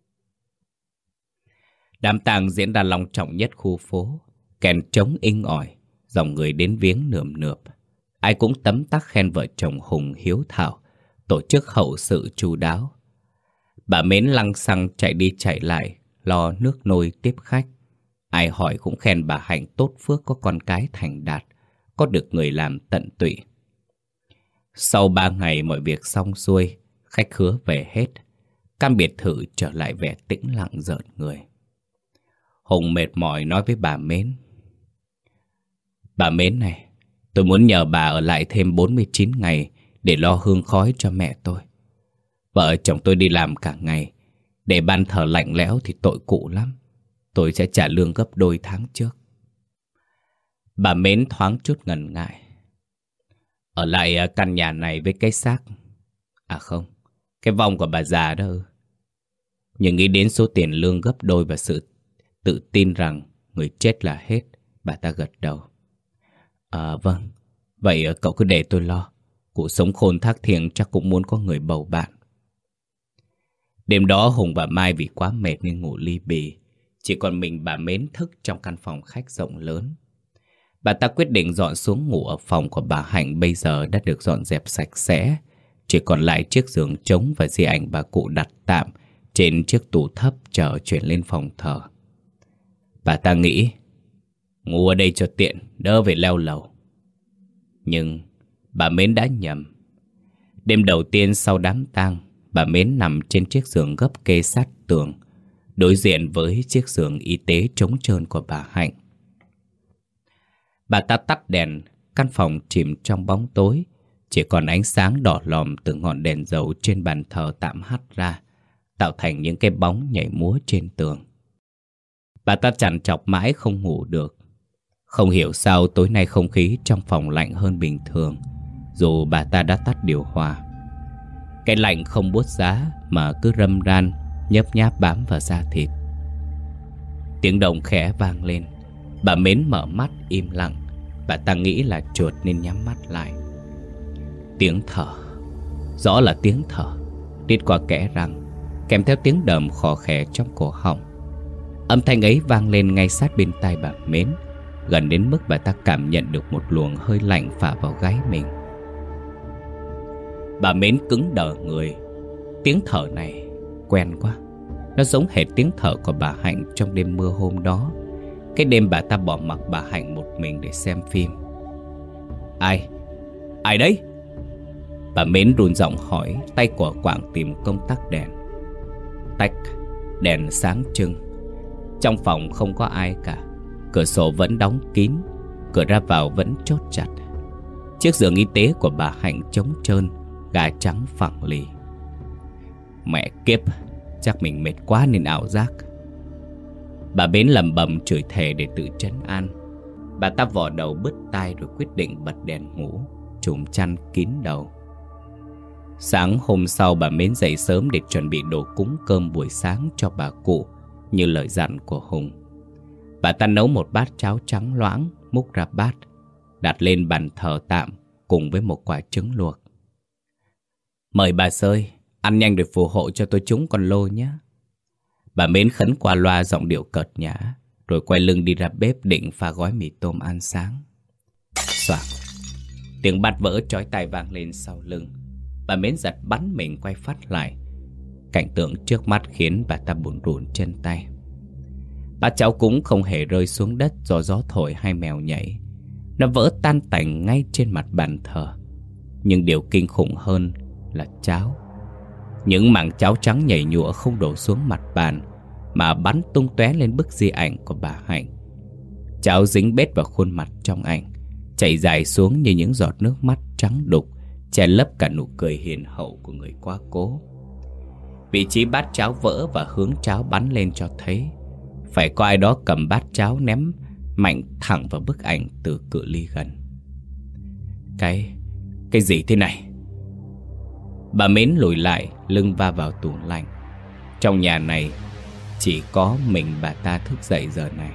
Đám tang diễn ra long trọng nhất khu phố. Kèn trống inh ỏi, dòng người đến viếng nườm nượp. Ai cũng tấm tắc khen vợ chồng Hùng hiếu thảo, tổ chức hậu sự chu đáo. Bà Mến lăng xăng chạy đi chạy lại, lo nước nôi tiếp khách. Ai hỏi cũng khen bà Hạnh tốt phước, có con cái thành đạt, có được người làm tận tụy. Sau ba ngày mọi việc xong xuôi, khách khứa về hết. Căn biệt thự trở lại vẻ tĩnh lặng rợn người. Hùng mệt mỏi nói với bà Mến. Bà Mến này, tôi muốn nhờ bà ở lại thêm bốn mươi chín ngày để lo hương khói cho mẹ tôi. Vợ chồng tôi đi làm cả ngày, để ban thờ lạnh lẽo thì tội cụ lắm. Tôi sẽ trả lương gấp đôi tháng trước. Bà Mến thoáng chút ngần ngại. Ở lại căn nhà này với cái xác, à không, cái vong của bà già đó ư? Nhưng nghĩ đến số tiền lương gấp đôi và sự tự tin rằng người chết là hết, bà ta gật đầu. À vâng, vậy cậu cứ để tôi lo. Cụ sống khôn thác thiêng chắc cũng muốn có người bầu bạn. Đêm đó Hùng và Mai vì quá mệt nên ngủ li bì. Chỉ còn mình bà Mến thức trong căn phòng khách rộng lớn. Bà ta quyết định dọn xuống ngủ ở phòng của bà Hạnh bây giờ đã được dọn dẹp sạch sẽ. Chỉ còn lại chiếc giường trống và di ảnh bà cụ đặt tạm trên chiếc tủ thấp chờ chuyển lên phòng thờ. Bà ta nghĩ, ngủ ở đây cho tiện, đỡ phải leo lầu. Nhưng bà Mến đã nhầm. Đêm đầu tiên sau đám tang, bà Mến nằm trên chiếc giường gấp kê sát tường, đối diện với chiếc giường y tế trống trơn của bà Hạnh. Bà ta tắt đèn, căn phòng chìm trong bóng tối. Chỉ còn ánh sáng đỏ lòm từ ngọn đèn dầu trên bàn thờ tạm hắt ra, tạo thành những cái bóng nhảy múa trên tường. Bà ta trằn trọc mãi không ngủ được. Không hiểu sao tối nay không khí trong phòng lạnh hơn bình thường, dù bà ta đã tắt điều hòa. Cái lạnh không buốt giá mà cứ râm ran, nhấp nháp bám vào da thịt. Tiếng động khẽ vang lên. Bà Mến mở mắt im lặng. Bà ta nghĩ là chuột nên nhắm mắt lại. Tiếng thở, rõ là tiếng thở, đít qua kẽ răng, kèm theo tiếng đờm khò khè trong cổ họng. Âm thanh ấy vang lên ngay sát bên tai bà Mến, gần đến mức bà ta cảm nhận được một luồng hơi lạnh phả vào gáy mình. Bà Mến cứng đờ người. Tiếng thở này quen quá. Nó giống hệt tiếng thở của bà Hạnh trong đêm mưa hôm đó, cái đêm bà ta bỏ mặc bà Hạnh một mình để xem phim. Ai? Ai đấy? Bà Mến run giọng hỏi, tay của quạng tìm công tắc đèn. Tách, đèn sáng trưng. Trong phòng không có ai cả. Cửa sổ vẫn đóng kín, cửa ra vào vẫn chốt chặt. Chiếc giường y tế của bà Hạnh trống trơn, gà trắng phẳng lì. Mẹ kiếp, chắc mình mệt quá nên ảo giác. Bà Mến lẩm bẩm chửi thề để tự trấn an. Bà ta vò đầu bứt tai rồi quyết định bật đèn ngủ, trùm chăn kín đầu. Sáng hôm sau bà Mến dậy sớm để chuẩn bị đồ cúng cơm buổi sáng cho bà cụ, như lời dặn của Hùng. Bà ta nấu một bát cháo trắng loãng, múc ra bát, đặt lên bàn thờ tạm cùng với một quả trứng luộc. Mời bà Sơi, ăn nhanh rồi phù hộ cho tôi trúng con lô nhé. Bà Mến khấn qua loa giọng điệu cợt nhã, rồi quay lưng đi ra bếp định pha gói mì tôm ăn sáng. Xoạc, tiếng bát vỡ chói tai vang lên sau lưng. Bà Mến giật bắn mình quay phát lại. Cảnh tượng trước mắt khiến bà ta bủn rủn chân tay. Bát cháo cúng không hề rơi xuống đất do gió thổi hay mèo nhảy. Nó vỡ tan tành ngay trên mặt bàn thờ. Nhưng điều kinh khủng hơn là cháo. Những mảng cháo trắng nhảy nhụa không đổ xuống mặt bàn, mà bắn tung tóe lên bức di ảnh của bà Hạnh. Cháo dính bết vào khuôn mặt trong ảnh, chảy dài xuống như những giọt nước mắt trắng đục, che lấp cả nụ cười hiền hậu của người quá cố. Vị trí bát cháo vỡ và hướng cháo bắn lên cho thấy phải có ai đó cầm bát cháo ném mạnh thẳng vào bức ảnh từ cự ly gần. Cái... cái gì thế này? Bà Mến lùi lại, lưng va vào tủ lạnh. Trong nhà này chỉ có mình bà ta thức dậy giờ này.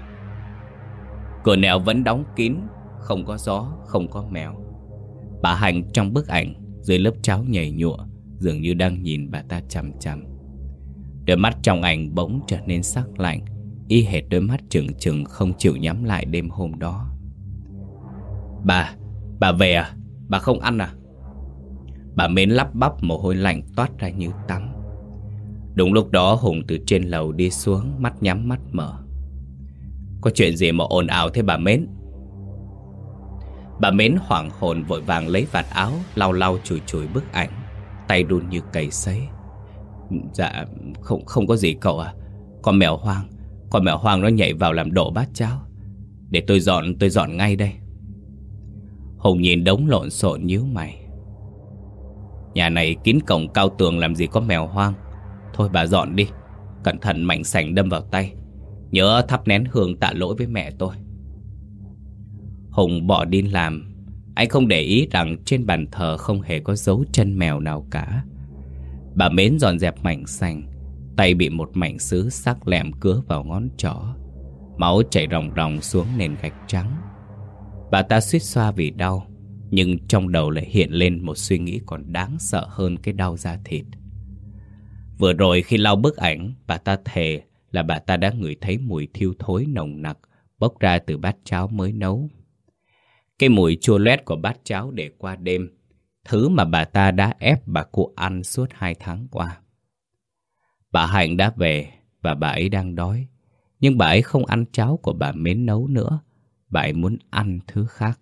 Cửa nẻo vẫn đóng kín, không có gió, không có mèo. Bà Hạnh trong bức ảnh dưới lớp cháo nhảy nhụa dường như đang nhìn bà ta chằm chằm. Đôi mắt trong ảnh bỗng trở nên sắc lạnh, y hệt đôi mắt trừng trừng không chịu nhắm lại đêm hôm đó. Bà, bà về à? Bà không ăn à? Bà Mến lắp bắp, mồ hôi lạnh toát ra như tắm. Đúng lúc đó Hùng từ trên lầu đi xuống, mắt nhắm mắt mở. Có chuyện gì mà ồn ào thế bà Mến? Bà Mến hoảng hồn vội vàng lấy vạt áo lau lau chùi chùi bức ảnh, tay run như cầy sấy. Dạ không không có gì cậu à. Con mèo hoang Con mèo hoang nó nhảy vào làm đổ bát cháo. Để tôi dọn tôi dọn ngay đây. Hùng nhìn đống lộn xộn nhíu mày. Nhà này kín cổng cao tường làm gì có mèo hoang. Thôi bà dọn đi. Cẩn thận mảnh sành đâm vào tay. Nhớ thắp nén hương tạ lỗi với mẹ tôi. Hùng bỏ đi làm. Anh không để ý rằng trên bàn thờ không hề có dấu chân mèo nào cả. Bà Mến dọn dẹp mảnh sành. Tay bị một mảnh sứ sắc lẹm cứa vào ngón trỏ. Máu chảy ròng ròng xuống nền gạch trắng. Bà ta suýt xoa vì đau, nhưng trong đầu lại hiện lên một suy nghĩ còn đáng sợ hơn cái đau da thịt. Vừa rồi khi lau bức ảnh, bà ta thề là bà ta đã ngửi thấy mùi thiêu thối nồng nặc bốc ra từ bát cháo mới nấu. Cái mùi chua loét của bát cháo để qua đêm, thứ mà bà ta đã ép bà cụ ăn suốt hai tháng qua. Bà Hạnh đã về và bà ấy đang đói, nhưng bà ấy không ăn cháo của bà Mến nấu nữa. Bà ấy muốn ăn thứ khác.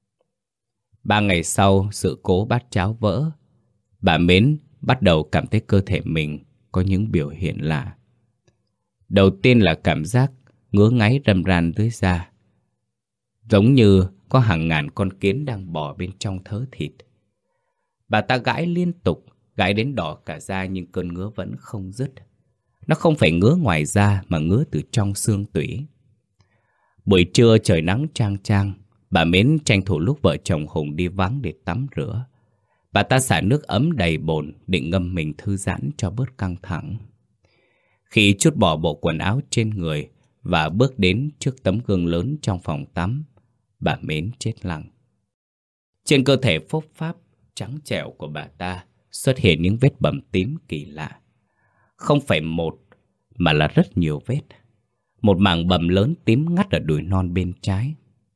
Ba ngày sau sự cố bát cháo vỡ, bà Mến bắt đầu cảm thấy cơ thể mình có những biểu hiện lạ. Đầu tiên là cảm giác ngứa ngáy râm ran dưới da, giống như có hàng ngàn con kiến đang bò bên trong thớ thịt. Bà ta gãi liên tục, gãi đến đỏ cả da, nhưng cơn ngứa vẫn không dứt. Nó không phải ngứa ngoài da mà ngứa từ trong xương tủy. Buổi trưa trời nắng chang chang, bà Mến tranh thủ lúc vợ chồng Hùng đi vắng để tắm rửa. Bà ta xả nước ấm đầy bồn định ngâm mình thư giãn cho bớt căng thẳng. Khi trút bỏ bộ quần áo trên người và bước đến trước tấm gương lớn trong phòng tắm, bà Mến chết lặng. Trên cơ thể phốp pháp trắng trẻo của bà ta xuất hiện những vết bầm tím kỳ lạ. Không phải một mà là rất nhiều vết. Một mảng bầm lớn tím ngắt ở đùi non bên trái.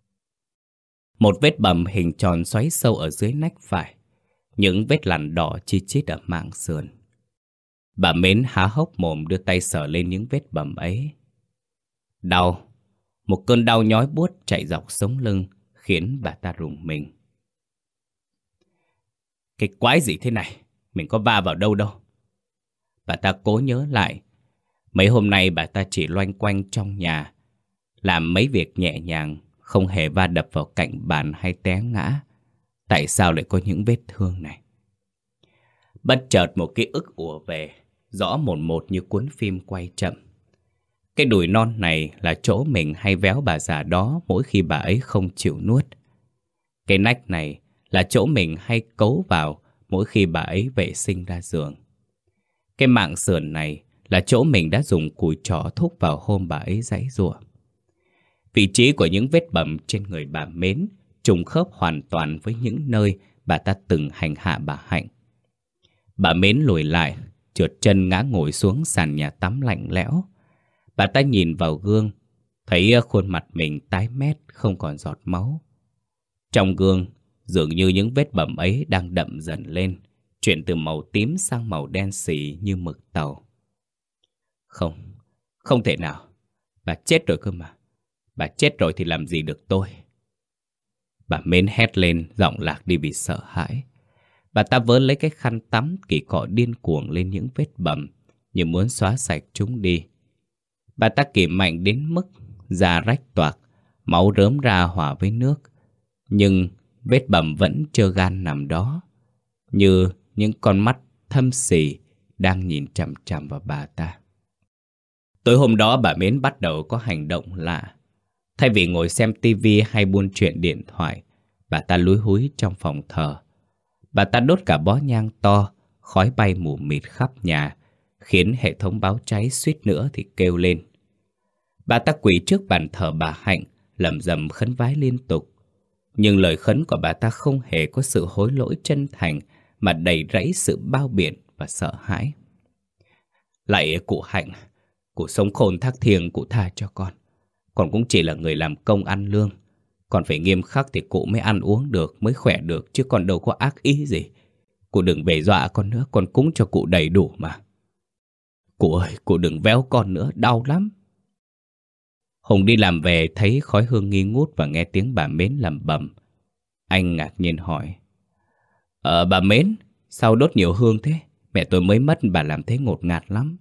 Một vết bầm hình tròn xoáy sâu ở dưới nách phải. Những vết lằn đỏ chi chít ở mảng sườn. Bà Mến há hốc mồm đưa tay sờ lên những vết bầm ấy. Đau. Một cơn đau nhói buốt chạy dọc sống lưng khiến bà ta rùng mình. Cái quái gì thế này? Mình có va vào đâu đâu. Bà ta cố nhớ lại. Mấy hôm nay bà ta chỉ loanh quanh trong nhà, làm mấy việc nhẹ nhàng, không hề va đập vào cạnh bàn hay té ngã. Tại sao lại có những vết thương này? Bất chợt một ký ức ùa về, rõ một một như cuốn phim quay chậm. Cái đùi non này là chỗ mình hay véo bà già đó mỗi khi bà ấy không chịu nuốt. Cái nách này là chỗ mình hay cấu vào mỗi khi bà ấy vệ sinh ra giường. Cái mảng sườn này là chỗ mình đã dùng cùi trỏ thúc vào hôm bà ấy giãy giụa. Vị trí của những vết bầm trên người bà Mến trùng khớp hoàn toàn với những nơi bà ta từng hành hạ bà Hạnh. Bà Mến lùi lại, trượt chân ngã ngồi xuống sàn nhà tắm lạnh lẽo. Bà ta nhìn vào gương, thấy khuôn mặt mình tái mét, không còn giọt máu. Trong gương, dường như những vết bầm ấy đang đậm dần lên, chuyển từ màu tím sang màu đen xì như mực tàu. Không, không thể nào. Bà chết rồi cơ mà. Bà chết rồi thì làm gì được tôi. Bà Mến hét lên, giọng lạc đi vì sợ hãi. Bà ta vớ lấy cái khăn tắm kỳ cọ điên cuồng lên những vết bầm, như muốn xóa sạch chúng đi. Bà ta kìm mạnh đến mức da rách toạc, máu rớm ra hòa với nước. Nhưng vết bầm vẫn trơ gan nằm đó, như những con mắt thâm sỉ đang nhìn chằm chằm vào bà ta. Tối hôm đó bà Mến bắt đầu có hành động lạ. Thay vì ngồi xem tivi hay buôn chuyện điện thoại, bà ta lúi húi trong phòng thờ. Bà ta đốt cả bó nhang to, khói bay mù mịt khắp nhà, khiến hệ thống báo cháy suýt nữa thì kêu lên. Bà ta quỳ trước bàn thờ bà Hạnh, lẩm rẩm khấn vái liên tục. Nhưng lời khấn của bà ta không hề có sự hối lỗi chân thành, mà đầy rẫy sự bao biện và sợ hãi. Lạy cụ Hạnh, cụ sống khôn thác thiêng, cụ tha cho con. Con cũng chỉ là người làm công ăn lương. Con phải nghiêm khắc thì cụ mới ăn uống được, mới khỏe được, chứ con đâu có ác ý gì. Cụ đừng về dọa con nữa, con cúng cho cụ đầy đủ mà. Cụ ơi, cụ đừng véo con nữa, đau lắm. Hùng đi làm về thấy khói hương nghi ngút và nghe tiếng bà Mến lẩm bẩm. Anh ngạc nhiên hỏi. Ờ bà Mến, sao đốt nhiều hương thế? Mẹ tôi mới mất, bà làm thế ngột ngạt lắm.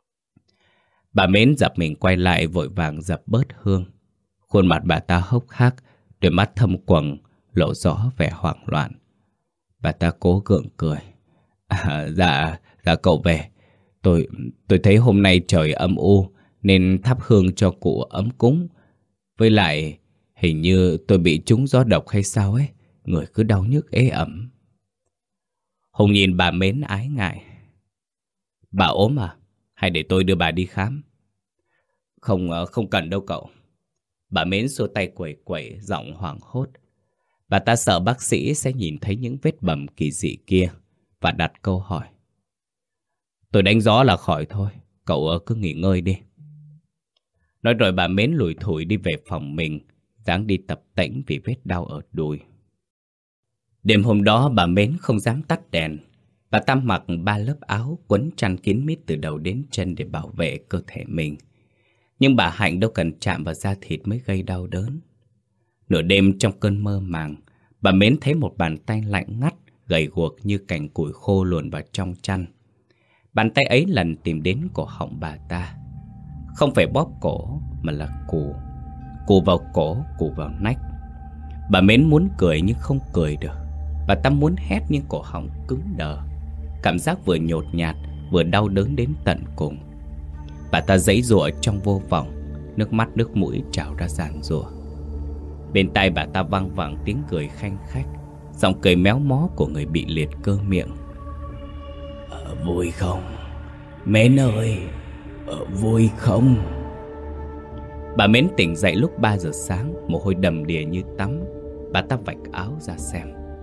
Bà Mến giật mình quay lại vội vàng dập bớt hương. Khuôn mặt bà ta hốc hác, đôi mắt thâm quầng, lộ rõ vẻ hoảng loạn. Bà ta cố gượng cười. À, dạ, dạ cậu về. Tôi tôi thấy hôm nay trời âm u nên thắp hương cho cụ ấm cúng. Với lại hình như tôi bị trúng gió độc hay sao ấy, người cứ đau nhức ế ẩm. Hùng nhìn bà mến ái ngại. Bà ốm à? Hay để tôi đưa bà đi khám? Không, ờ, không cần đâu cậu. Bà mến xua tay quẩy quẩy, giọng hoảng hốt. Bà ta sợ bác sĩ sẽ nhìn thấy những vết bầm kỳ dị kia và đặt câu hỏi. Tôi đánh gió là khỏi thôi, cậu ờ, cứ nghỉ ngơi đi. Nói rồi bà mến lủi thủi đi về phòng mình, dáng đi tập tễnh vì vết đau ở đùi. Đêm hôm đó bà mến không dám tắt đèn. Bà ta mặc ba lớp áo quấn chăn kín mít từ đầu đến chân để bảo vệ cơ thể mình. Nhưng bà Hạnh đâu cần chạm vào da thịt mới gây đau đớn. Nửa đêm trong cơn mơ màng, bà mến thấy một bàn tay lạnh ngắt, gầy guộc như cành củi khô luồn vào trong chăn. Bàn tay ấy lần tìm đến cổ họng bà ta. Không phải bóp cổ mà là cù. Cù vào cổ, cù vào nách. Bà mến muốn cười nhưng không cười được. Bà ta muốn hét nhưng cổ họng cứng đờ. Cảm giác vừa nhột nhạt vừa đau đớn đến tận cùng. Bà ta giãy giụa trong vô vọng, nước mắt nước mũi trào ra giàn giụa. Bên tai bà ta vang vẳng tiếng cười khanh khách, giọng cười méo mó của người bị liệt cơ miệng. Ờ, vui không? Mến ơi, ờ, vui không? Bà Mến tỉnh dậy lúc ba giờ sáng, mồ hôi đầm đìa như tắm. Bà ta vạch áo ra xem.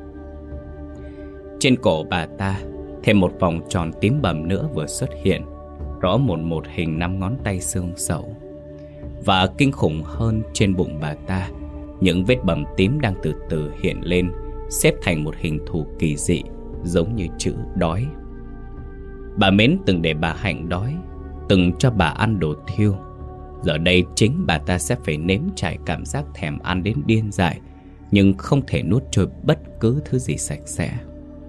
Trên cổ bà ta thêm một vòng tròn tím bầm nữa vừa xuất hiện, rõ một một hình năm ngón tay xương sẩu. Và kinh khủng hơn, trên bụng bà ta, những vết bầm tím đang từ từ hiện lên, xếp thành một hình thù kỳ dị, giống như chữ đói. Bà Mến từng để bà Hạnh đói, từng cho bà ăn đồ thiêu. Giờ đây chính bà ta sẽ phải nếm trải cảm giác thèm ăn đến điên dại, nhưng không thể nuốt trôi bất cứ thứ gì sạch sẽ.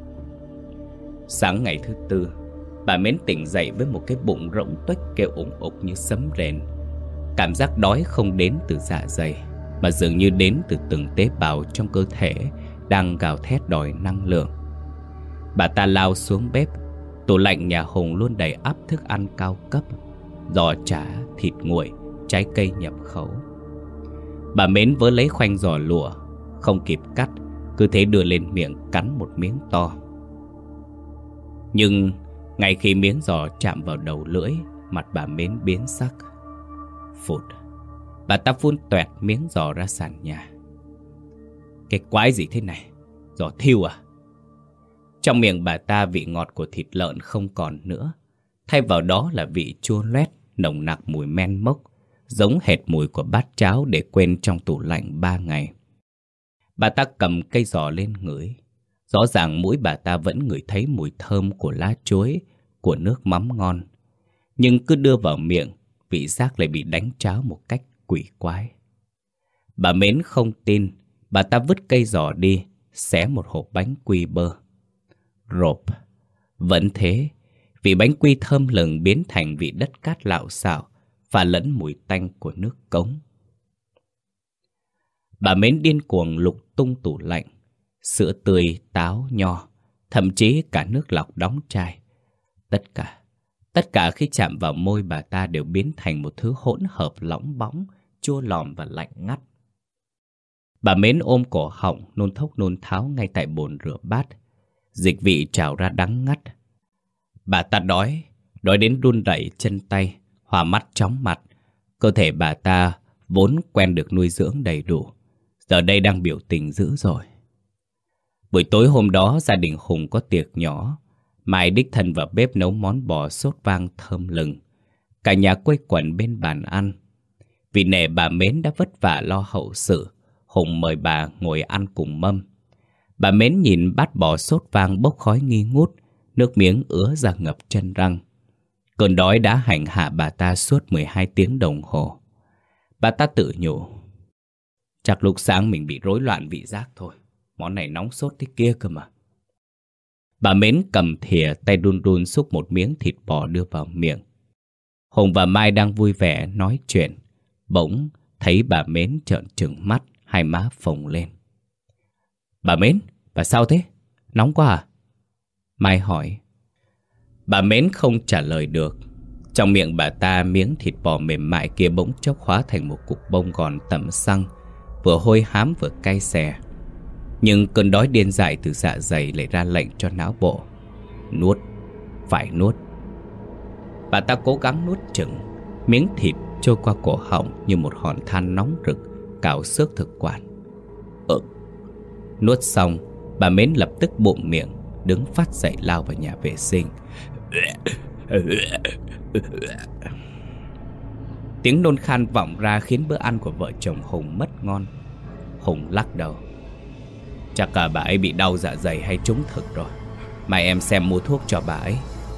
Sáng ngày thứ tư, bà Mến tỉnh dậy với một cái bụng rỗng tuếch kêu ủng ục như sấm rền. Cảm giác đói không đến từ dạ dày, mà dường như đến từ từng tế bào trong cơ thể đang gào thét đòi năng lượng. Bà ta lao xuống bếp. Tủ lạnh nhà Hùng luôn đầy ắp thức ăn cao cấp, giò chả, thịt nguội, trái cây nhập khẩu. Bà Mến vớ lấy khoanh giò lụa, không kịp cắt, cứ thế đưa lên miệng cắn một miếng to. Nhưng ngay khi miếng giò chạm vào đầu lưỡi, mặt bà Mến biến sắc. Phụt, bà ta phun toẹt miếng giò ra sàn nhà. Cái quái gì thế này? Giò thiêu à? Trong miệng bà ta, vị ngọt của thịt lợn không còn nữa. Thay vào đó là vị chua loét, nồng nặc mùi men mốc, giống hệt mùi của bát cháo để quên trong tủ lạnh ba ngày. Bà ta cầm cây giò lên ngửi. Rõ ràng mũi bà ta vẫn ngửi thấy mùi thơm của lá chuối, của nước mắm ngon. Nhưng cứ đưa vào miệng, vị giác lại bị đánh tráo một cách quỷ quái. Bà Mến không tin. Bà ta vứt cây giò đi, xé một hộp bánh quy bơ. Rộp. Vẫn thế, vị bánh quy thơm lừng biến thành vị đất cát lạo xạo, pha lẫn mùi tanh của nước cống. Bà Mến điên cuồng lục tung tủ lạnh. Sữa tươi, táo, nho, thậm chí cả nước lọc đóng chai. Tất cả, tất cả khi chạm vào môi bà ta đều biến thành một thứ hỗn hợp lỏng bóng, chua lòm và lạnh ngắt. Bà Mến ôm cổ họng, nôn thốc nôn tháo ngay tại bồn rửa bát. Dịch vị trào ra đắng ngắt. Bà ta đói, đói đến run rẩy chân tay, hoa mắt chóng mặt. Cơ thể bà ta vốn quen được nuôi dưỡng đầy đủ, giờ đây đang biểu tình dữ dội. Buổi tối hôm đó, gia đình Hùng có tiệc nhỏ. Mai đích thân vào bếp nấu món bò sốt vang thơm lừng. Cả nhà quây quần bên bàn ăn. Vì nể bà Mến đã vất vả lo hậu sự, Hùng mời bà ngồi ăn cùng mâm. Bà Mến nhìn bát bò sốt vang bốc khói nghi ngút, nước miếng ứa ra ngập chân răng. Cơn đói đã hành hạ bà ta suốt mười hai tiếng đồng hồ. Bà ta tự nhủ, chắc lúc sáng mình bị rối loạn vị giác thôi. Món này nóng sốt thế kia cơ mà. Bà Mến cầm thìa, tay run run xúc một miếng thịt bò đưa vào miệng. Hùng và Mai đang vui vẻ nói chuyện. Bỗng thấy bà Mến trợn trừng mắt, hai má phồng lên. Bà Mến, bà sao thế? Nóng quá à? Mai hỏi, Bà Mến không trả lời được. Trong miệng bà ta, miếng thịt bò mềm mại kia bỗng chốc hóa thành một cục bông gòn tẩm xăng, vừa hôi hám vừa cay xè. Nhưng cơn đói điên dại từ dạ dày lại ra lệnh cho não bộ: nuốt, phải nuốt. Bà ta cố gắng nuốt chừng. Miếng thịt trôi qua cổ họng như một hòn than nóng rực cào xước thực quản. Ừ. Nuốt xong, bà Mến lập tức bụng miệng, đứng phát dậy lao vào nhà vệ sinh. Tiếng nôn khan vọng ra khiến bữa ăn của vợ chồng Hùng mất ngon. Hùng lắc đầu: chắc cả bà ấy bị đau dạ dày hay trúng thực rồi. Mai em xem mua thuốc cho bà ấy.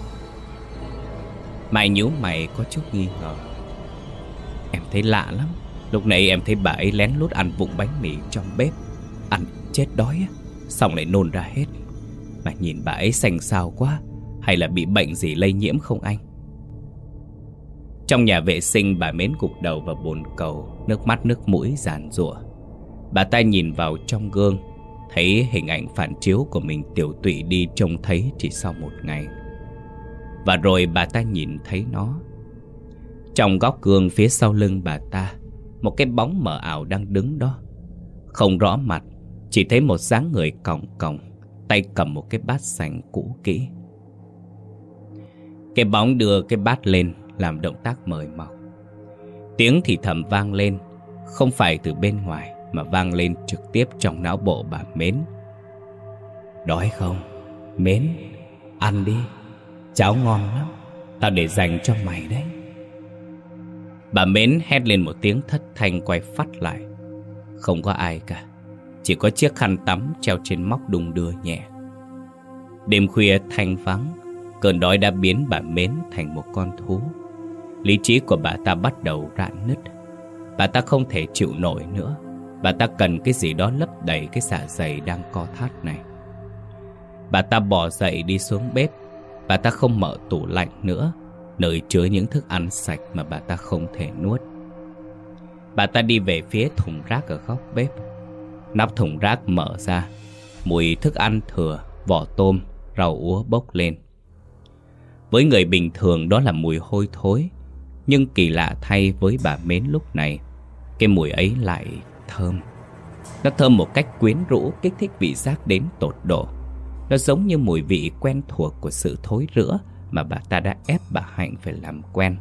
Mai nhíu mày có chút nghi ngờ. Em thấy lạ lắm. Lúc nãy em thấy bà ấy lén lút ăn vụng bánh mì trong bếp. Ăn chết đói á, xong lại nôn ra hết. Mà nhìn bà ấy xanh xao quá. Hay là bị bệnh gì lây nhiễm không anh? Trong nhà vệ sinh, bà Mến gục đầu vào bồn cầu, nước mắt nước mũi giàn giụa. Bà ta nhìn vào trong gương, thấy hình ảnh phản chiếu của mình tiểu tụy đi trông thấy chỉ sau một ngày. Và rồi bà ta nhìn thấy nó. Trong góc gương phía sau lưng bà ta, một cái bóng mờ ảo đang đứng đó. Không rõ mặt, chỉ thấy một dáng người còng còng, tay cầm một cái bát sành cũ kỹ. Cái bóng đưa cái bát lên, làm động tác mời mọc. Tiếng thì thầm vang lên, không phải từ bên ngoài, mà vang lên trực tiếp trong não bộ bà Mến. Đói không? Mến, ăn đi, cháo ngon lắm, tao để dành cho mày đấy. Bà Mến hét lên một tiếng thất thanh, quay phắt lại. Không có ai cả, chỉ có chiếc khăn tắm treo trên móc đung đưa nhẹ. Đêm khuya thanh vắng, cơn đói đã biến bà Mến thành một con thú. Lý trí của bà ta bắt đầu rạn nứt. Bà ta không thể chịu nổi nữa. Bà ta cần cái gì đó lấp đầy cái dạ dày đang co thắt này. Bà ta bò dậy đi xuống bếp. Bà ta không mở tủ lạnh nữa, nơi chứa những thức ăn sạch mà bà ta không thể nuốt. Bà ta đi về phía thùng rác ở góc bếp. Nắp thùng rác mở ra, mùi thức ăn thừa, vỏ tôm, rau úa bốc lên. Với người bình thường đó là mùi hôi thối, nhưng kỳ lạ thay với bà Mến lúc này, cái mùi ấy lại thơm. Nó thơm một cách quyến rũ, kích thích vị giác đến tột độ. Nó giống như mùi vị quen thuộc của sự thối rữa mà bà ta đã ép bà Hạnh phải làm quen.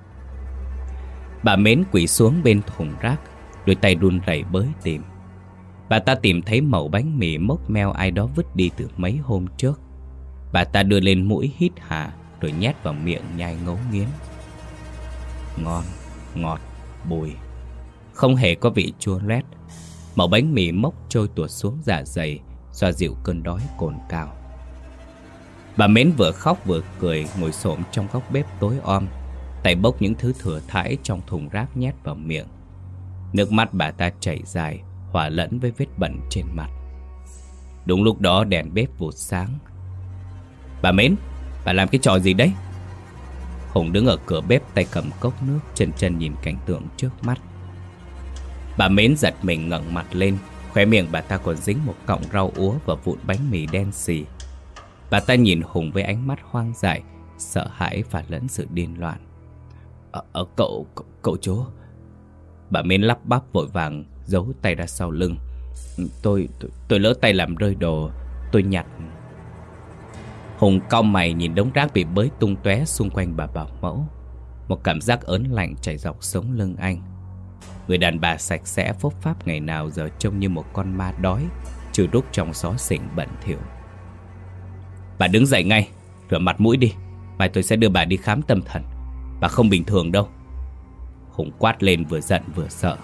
Bà Mến quỳ xuống bên thùng rác, đôi tay run rẩy bới tìm. Bà ta tìm thấy mẩu bánh mì mốc meo ai đó vứt đi từ mấy hôm trước. Bà ta đưa lên mũi hít hà, rồi nhét vào miệng nhai ngấu nghiến. Ngon, ngọt, bùi, không hề có vị chua loét. Mẩu bánh mì mốc trôi tuột xuống dạ dày, xoa dịu cơn đói cồn cào. Bà Mến vừa khóc vừa cười, ngồi xổm trong góc bếp tối om, tay bốc những thứ thừa thãi trong thùng rác nhét vào miệng. Nước mắt bà ta chảy dài, hòa lẫn với vết bẩn trên mặt. Đúng lúc đó đèn bếp vụt sáng. Bà Mến, bà làm cái trò gì đấy? Hùng đứng ở cửa bếp, tay cầm cốc nước, chân chân nhìn cảnh tượng trước mắt. Bà Mến giật mình ngẩng mặt lên, khóe miệng bà ta còn dính một cọng rau úa và vụn bánh mì đen xì. Bà ta nhìn Hùng với ánh mắt hoang dại, sợ hãi và lẫn sự điên loạn. Ờ, ờ cậu, cậu, cậu chú. Bà Mến lắp bắp vội vàng, giấu tay ra sau lưng. Tôi, tôi, tôi lỡ tay làm rơi đồ, tôi nhặt. Hùng cau mày nhìn đống rác bị bới tung tóe xung quanh bà bảo mẫu. Một cảm giác ớn lạnh chảy dọc sống lưng anh. Người đàn bà sạch sẽ phốp pháp ngày nào giờ trông như một con ma đói trừ rúc trong xó xỉnh bẩn thỉu. Bà đứng dậy ngay, rửa mặt mũi đi, mai tôi sẽ đưa bà đi khám tâm thần. Bà không bình thường đâu. Hùng quát lên vừa giận vừa sợ.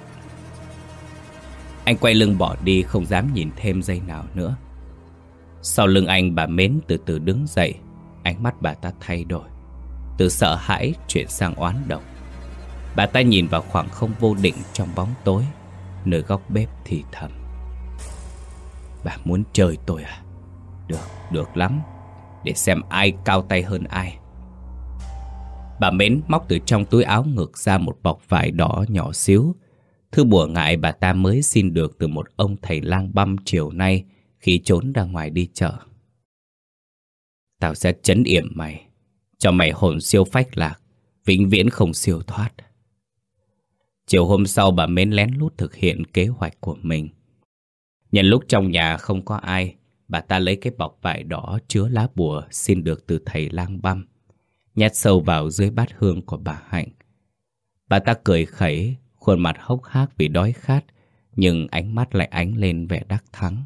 Anh quay lưng bỏ đi, không dám nhìn thêm giây nào nữa. Sau lưng anh, bà Mến từ từ đứng dậy. Ánh mắt bà ta thay đổi, từ sợ hãi chuyển sang oán độc. Bà ta nhìn vào khoảng không vô định trong bóng tối, nơi góc bếp thì thầm. Bà muốn chơi tôi à? Được, được lắm, để xem ai cao tay hơn ai. Bà Mến móc từ trong túi áo ngực ra một bọc vải đỏ nhỏ xíu, thư bùa ngải bà ta mới xin được từ một ông thầy lang băm chiều nay khi trốn ra ngoài đi chợ. Tao sẽ trấn yểm mày, cho mày hồn siêu phách lạc, vĩnh viễn không siêu thoát. Chiều hôm sau bà Mến lén lút thực hiện kế hoạch của mình. Nhân lúc trong nhà không có ai, bà ta lấy cái bọc vải đỏ chứa lá bùa xin được từ thầy lang băm, nhét sâu vào dưới bát hương của bà Hạnh. Bà ta cười khẩy, khuôn mặt hốc hác vì đói khát, nhưng ánh mắt lại ánh lên vẻ đắc thắng.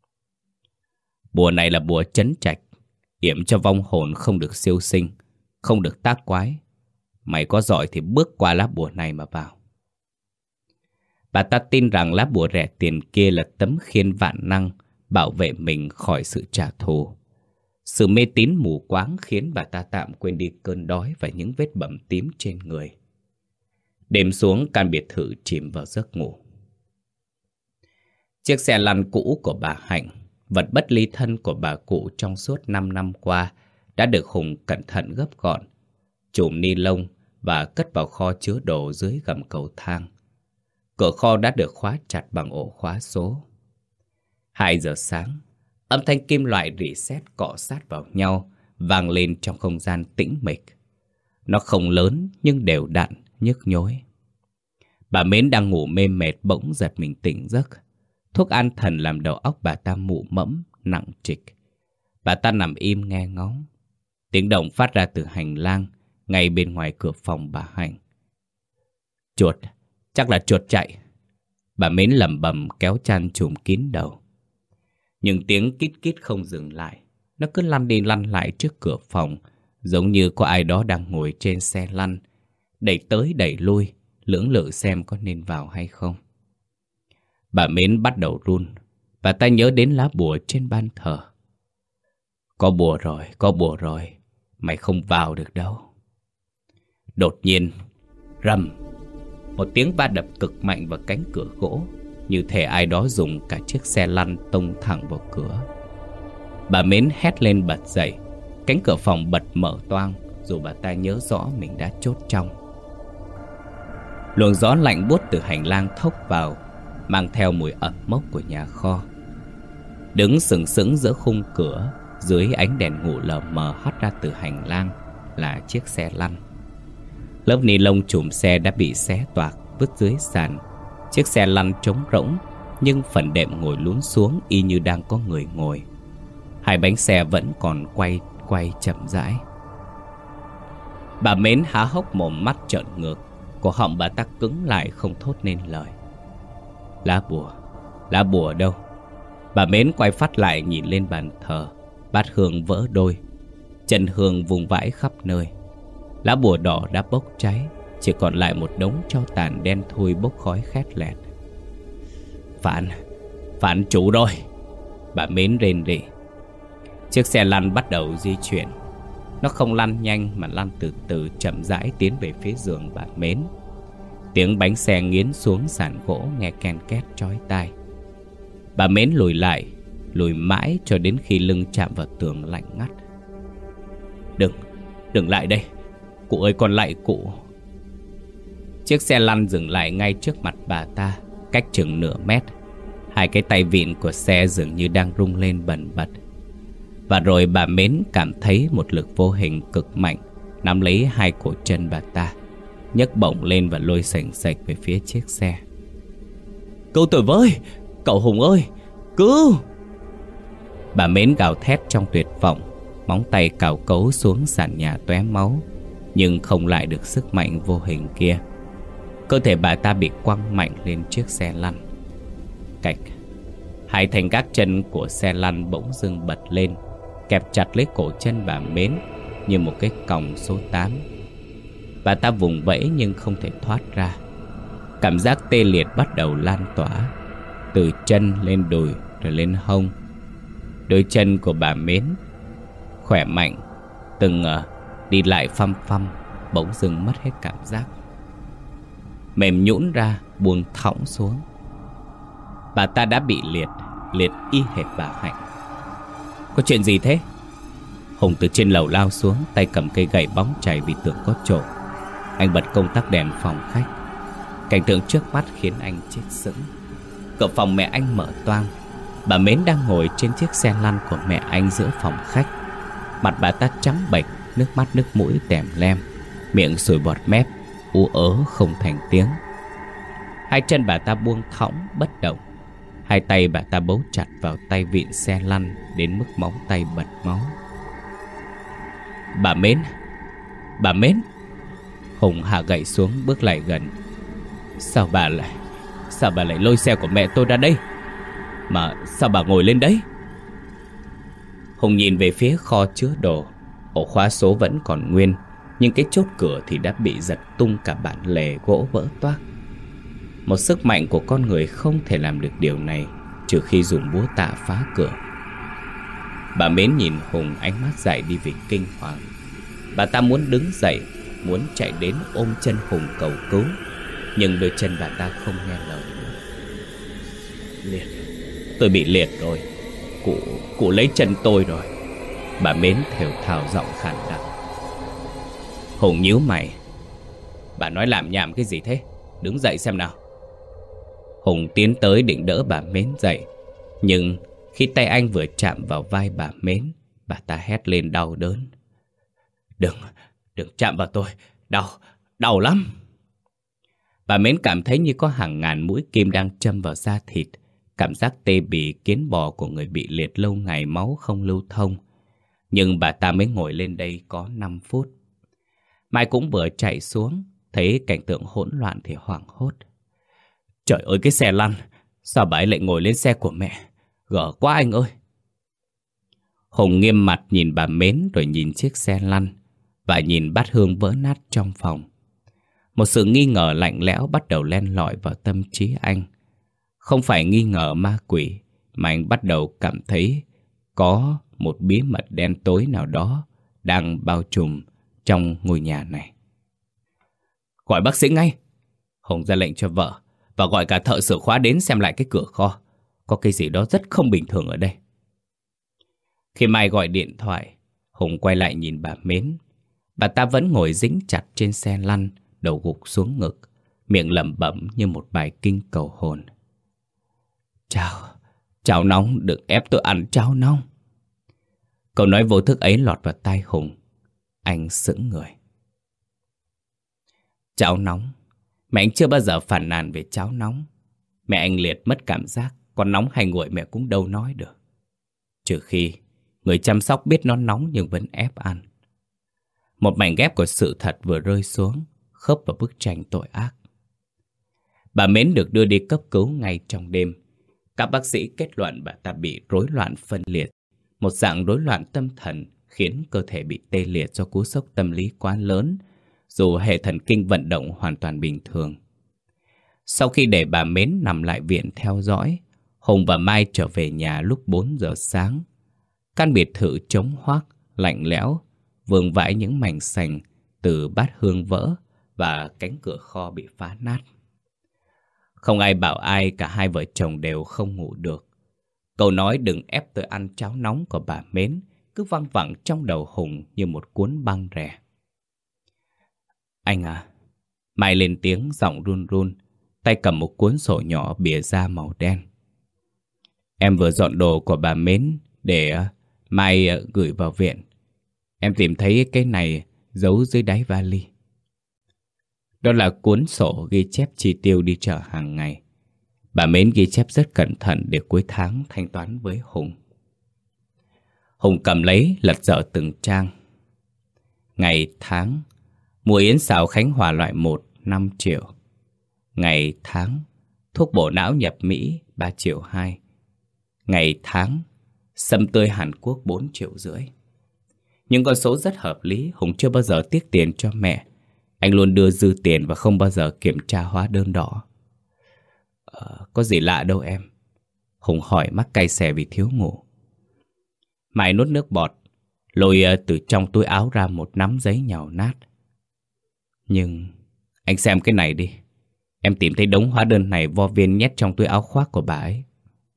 Bùa này là bùa trấn trạch, yểm cho vong hồn không được siêu sinh, không được tác quái. Mày có giỏi thì bước qua lá bùa này mà vào. Bà ta tin rằng lá bùa rẻ tiền kia là tấm khiên vạn năng bảo vệ mình khỏi sự trả thù. Sự mê tín mù quáng khiến bà ta tạm quên đi cơn đói và những vết bầm tím trên người. Đêm xuống, căn biệt thự chìm vào giấc ngủ. Chiếc xe lăn cũ của bà Hạnh, vật bất ly thân của bà cụ trong suốt năm năm qua, đã được Hùng cẩn thận gấp gọn, chùm ni lông và cất vào kho chứa đồ dưới gầm cầu thang. Cửa kho đã được khóa chặt bằng ổ khóa số. Hai giờ sáng, âm thanh kim loại rỉ sét cọ sát vào nhau vang lên trong không gian tĩnh mịch. Nó không lớn nhưng đều đặn, nhức nhối. Bà Mến đang ngủ mê mệt bỗng giật mình tỉnh giấc. Thuốc an thần làm đầu óc bà ta mụ mẫm, nặng trịch. Bà ta nằm im nghe ngóng. Tiếng động phát ra từ hành lang, ngay bên ngoài cửa phòng bà Hạnh. Chuột, chắc là chuột chạy. Bà Mến lẩm bẩm kéo chăn trùm kín đầu. Nhưng tiếng kít kít không dừng lại. Nó cứ lăn đi lăn lại trước cửa phòng, giống như có ai đó đang ngồi trên xe lăn, đẩy tới đẩy lui, lưỡng lự xem có nên vào hay không. Bà Mến bắt đầu run. Bà ta nhớ đến lá bùa trên ban thờ. Có bùa rồi, có bùa rồi, mày không vào được đâu. Đột nhiên, rầm, một tiếng va đập cực mạnh vào cánh cửa gỗ, như thể ai đó dùng cả chiếc xe lăn tông thẳng vào cửa. Bà Mến hét lên bật dậy. Cánh cửa phòng bật mở toang, dù bà ta nhớ rõ mình đã chốt trong. Luồng gió lạnh buốt từ hành lang thốc vào, mang theo mùi ẩm mốc của nhà kho. Đứng sừng sững giữa khung cửa, dưới ánh đèn ngủ lờ mờ hắt ra từ hành lang là chiếc xe lăn. Lớp ni lông trùm xe đã bị xé toạc, vứt dưới sàn. Chiếc xe lăn trống rỗng, nhưng phần đệm ngồi lún xuống y như đang có người ngồi. Hai bánh xe vẫn còn quay quay chậm rãi. Bà Mến há hốc mồm, mắt trợn ngược, cổ họng bà ta cứng lại không thốt nên lời. Lá bùa, lá bùa đâu? Bà Mến quay phát lại nhìn lên bàn thờ. Bát hương vỡ đôi, chân hương vùng vãi khắp nơi. Lá bùa đỏ đã bốc cháy, chỉ còn lại một đống tro tàn đen thui bốc khói khét lẹt. Phản, phản chủ rồi. Bà Mến rên rỉ. Chiếc xe lăn bắt đầu di chuyển. Nó không lăn nhanh mà lăn từ từ chậm rãi tiến về phía giường bà Mến. Tiếng bánh xe nghiến xuống sàn gỗ nghe ken két chói tai. Bà Mến lùi lại, lùi mãi cho đến khi lưng chạm vào tường lạnh ngắt. Đừng, đừng lại đây. Cụ ơi, con lạy cụ. Chiếc xe lăn dừng lại ngay trước mặt bà ta, cách chừng nửa mét. Hai cái tay vịn của xe dường như đang rung lên bần bật. Và rồi bà Mến cảm thấy một lực vô hình cực mạnh nắm lấy hai cổ chân bà ta, nhấc bổng lên và lôi sành sạch về phía chiếc xe. Cứu tôi với, cậu Hùng ơi, cứu! Bà Mến gào thét trong tuyệt vọng, móng tay cào cấu xuống sàn nhà tóe máu, nhưng không lại được sức mạnh vô hình kia. Cơ thể bà ta bị quăng mạnh lên chiếc xe lăn. Cạch, hai thanh gác chân của xe lăn bỗng dưng bật lên, kẹp chặt lấy cổ chân bà Mến như một cái còng số tám. Bà ta vùng vẫy nhưng không thể thoát ra. Cảm giác tê liệt bắt đầu lan tỏa, từ chân lên đùi rồi lên hông. Đôi chân của bà Mến khỏe mạnh, từng uh, đi lại phăm phăm, bỗng dưng mất hết cảm giác, mềm nhũn ra, buông thõng xuống. Bà ta đã bị liệt, liệt y hệt bà Hạnh. Có chuyện gì thế? Hùng từ trên lầu lao xuống, tay cầm cây gậy bóng chảy vì tưởng có trộm. Anh bật công tắc đèn phòng khách. Cảnh tượng trước mắt khiến anh chết sững. Cửa phòng mẹ anh mở toang. Bà Mến đang ngồi trên chiếc xe lăn của mẹ anh giữa phòng khách. Mặt bà ta trắng bệch, nước mắt nước mũi tèm lem, miệng sùi bọt mép, ú ớ không thành tiếng. Hai chân bà ta buông thõng bất động. Hai tay bà ta bấu chặt vào tay vịn xe lăn đến mức móng tay bật máu. Bà Mến, bà Mến. Hùng hạ gậy xuống bước lại gần. Sao bà lại Sao bà lại lôi xe của mẹ tôi ra đây? Mà sao bà ngồi lên đấy? Hùng nhìn về phía kho chứa đồ. Ổ khóa số vẫn còn nguyên, nhưng cái chốt cửa thì đã bị giật tung cả bản lề gỗ vỡ toác. Một sức mạnh của con người không thể làm được điều này, trừ khi dùng búa tạ phá cửa. Bà Mến nhìn Hùng, ánh mắt dại đi vì kinh hoàng. Bà ta muốn đứng dậy, muốn chạy đến ôm chân Hùng cầu cứu, nhưng đôi chân bà ta không nghe lời nữa. Liệt, tôi bị liệt rồi. Cụ, cụ lấy chân tôi rồi. Bà Mến thều thào giọng khàn đặc. Hùng nhíu mày. Bà nói lảm nhảm cái gì thế? Đứng dậy xem nào. Hùng tiến tới định đỡ bà Mến dậy, nhưng khi tay anh vừa chạm vào vai bà Mến, bà ta hét lên đau đớn. Đừng, đừng chạm vào tôi. Đau, đau lắm. Bà Mến cảm thấy như có hàng ngàn mũi kim đang châm vào da thịt. Cảm giác tê bì kiến bò của người bị liệt lâu ngày, máu không lưu thông. Nhưng bà ta mới ngồi lên đây có năm phút. Mai cũng vừa chạy xuống, thấy cảnh tượng hỗn loạn thì hoảng hốt. Trời ơi, cái xe lăn! Sao bà ấy lại ngồi lên xe của mẹ? Gở quá anh ơi! Hùng nghiêm mặt nhìn bà Mến, rồi nhìn chiếc xe lăn, và nhìn bát hương vỡ nát trong phòng. Một sự nghi ngờ lạnh lẽo bắt đầu len lỏi vào tâm trí anh. Không phải nghi ngờ ma quỷ, mà anh bắt đầu cảm thấy có một bí mật đen tối nào đó đang bao trùm trong ngôi nhà này. Gọi bác sĩ ngay! Hùng ra lệnh cho vợ, và gọi cả thợ sửa khóa đến xem lại cái cửa kho. Có cái gì đó rất không bình thường ở đây. Khi Mai gọi điện thoại, Hùng quay lại nhìn bà Mến. Bà ta vẫn ngồi dính chặt trên xe lăn, đầu gục xuống ngực, miệng lẩm bẩm như một bài kinh cầu hồn. Cháo, cháo nóng, đừng ép tôi ăn cháo nóng. Câu nói vô thức ấy lọt vào tai Hùng. Anh sững người. Cháo nóng? Mẹ anh chưa bao giờ phàn nàn về cháo nóng. Mẹ anh liệt mất cảm giác, còn nóng hay nguội mẹ cũng đâu nói được. Trừ khi người chăm sóc biết nó nóng nhưng vẫn ép ăn. Một mảnh ghép của sự thật vừa rơi xuống, khớp vào bức tranh tội ác. Bà Mến được đưa đi cấp cứu ngay trong đêm. Các bác sĩ kết luận bà ta bị rối loạn phân liệt, một dạng rối loạn tâm thần khiến cơ thể bị tê liệt do cú sốc tâm lý quá lớn, dù hệ thần kinh vận động hoàn toàn bình thường. Sau khi để bà Mến nằm lại viện theo dõi, Hùng và Mai trở về nhà lúc bốn giờ sáng. Căn biệt thự trống hoác, lạnh lẽo, vương vãi những mảnh sành từ bát hương vỡ và cánh cửa kho bị phá nát. Không ai bảo ai, cả hai vợ chồng đều không ngủ được. Câu nói đừng ép tôi ăn cháo nóng của bà Mến cứ văng vẳng trong đầu Hùng như một cuốn băng rè. Anh à, Mai lên tiếng giọng run run, tay cầm một cuốn sổ nhỏ bìa da màu đen. Em vừa dọn đồ của bà Mến để Mai gửi vào viện. Em tìm thấy cái này giấu dưới đáy vali. Đó là cuốn sổ ghi chép chi tiêu đi chợ hàng ngày. Bà Mến ghi chép rất cẩn thận để cuối tháng thanh toán với Hùng. Hùng cầm lấy lật dở từng trang. Ngày tháng: mua yến xào Khánh Hòa loại một, năm triệu. Ngày tháng: thuốc bổ não nhập Mỹ, ba triệu hai. Ngày tháng: sâm tươi Hàn Quốc, bốn triệu rưỡi. Những con số rất hợp lý. Hùng chưa bao giờ tiếc tiền cho mẹ. Anh luôn đưa dư tiền và không bao giờ kiểm tra hóa đơn đỏ. Ờ, có gì lạ đâu em? Hùng hỏi, mắt cay xè vì thiếu ngủ. Mai nuốt nước bọt, lôi từ trong túi áo ra một nắm giấy nhàu nát. Nhưng anh xem cái này đi. Em tìm thấy đống hóa đơn này vo viên nhét trong túi áo khoác của bà ấy.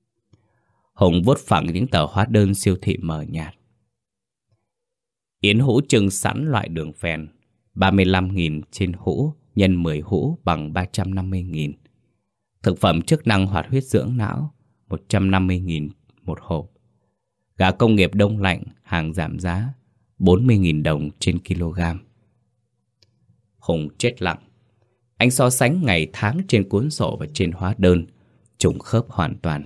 Hùng vuốt phẳng những tờ hóa đơn siêu thị mờ nhạt. Yến hũ trưng sẵn loại đường phèn, ba mươi lăm nghìn trên hũ, nhân mười hũ bằng ba trăm năm mươi nghìn. Thực phẩm chức năng hoạt huyết dưỡng não, một trăm năm mươi nghìn một hộp. Gà công nghiệp đông lạnh, hàng giảm giá, bốn mươi nghìn đồng trên kg. Hùng chết lặng. Anh so sánh ngày tháng trên cuốn sổ và trên hóa đơn, trùng khớp hoàn toàn.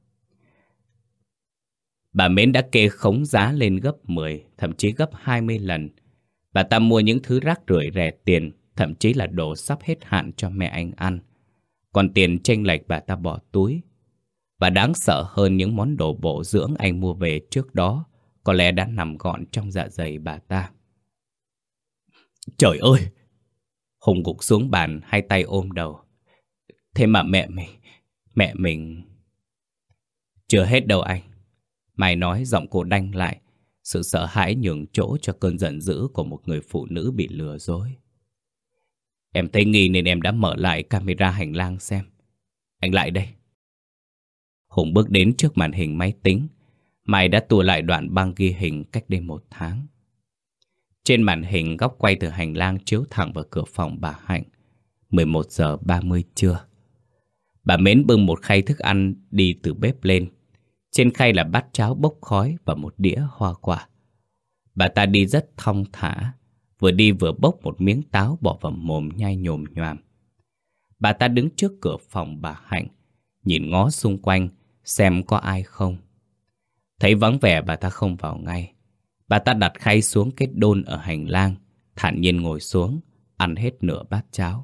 Bà Mến đã kê khống giá lên gấp mười, thậm chí gấp hai mươi lần. Bà ta mua những thứ rác rưởi rẻ tiền, thậm chí là đồ sắp hết hạn cho mẹ anh ăn. Còn tiền chênh lệch bà ta bỏ túi. Và đáng sợ hơn, những món đồ bổ dưỡng anh mua về trước đó có lẽ đã nằm gọn trong dạ dày bà ta. Trời ơi! Hùng gục xuống bàn, hai tay ôm đầu. Thế mà mẹ mình, mẹ mình... Chưa hết đâu anh. Mai nói, giọng cô đanh lại. Sự sợ hãi nhường chỗ cho cơn giận dữ của một người phụ nữ bị lừa dối. Em thấy nghi nên em đã mở lại camera hành lang xem. Anh lại đây. Hùng bước đến trước màn hình máy tính. Mai đã tua lại đoạn băng ghi hình cách đây một tháng. Trên màn hình, góc quay từ hành lang chiếu thẳng vào cửa phòng bà Hạnh. mười một giờ ba mươi trưa. Bà Mến bưng một khay thức ăn đi từ bếp lên. Trên khay là bát cháo bốc khói và một đĩa hoa quả. Bà ta đi rất thong thả, vừa đi vừa bốc một miếng táo bỏ vào mồm nhai nhồm nhoàm. Bà ta đứng trước cửa phòng bà Hạnh, nhìn ngó xung quanh xem có ai không. Thấy vắng vẻ, bà ta không vào ngay. Bà ta đặt khay xuống cái đôn ở hành lang, thản nhiên ngồi xuống, ăn hết nửa bát cháo.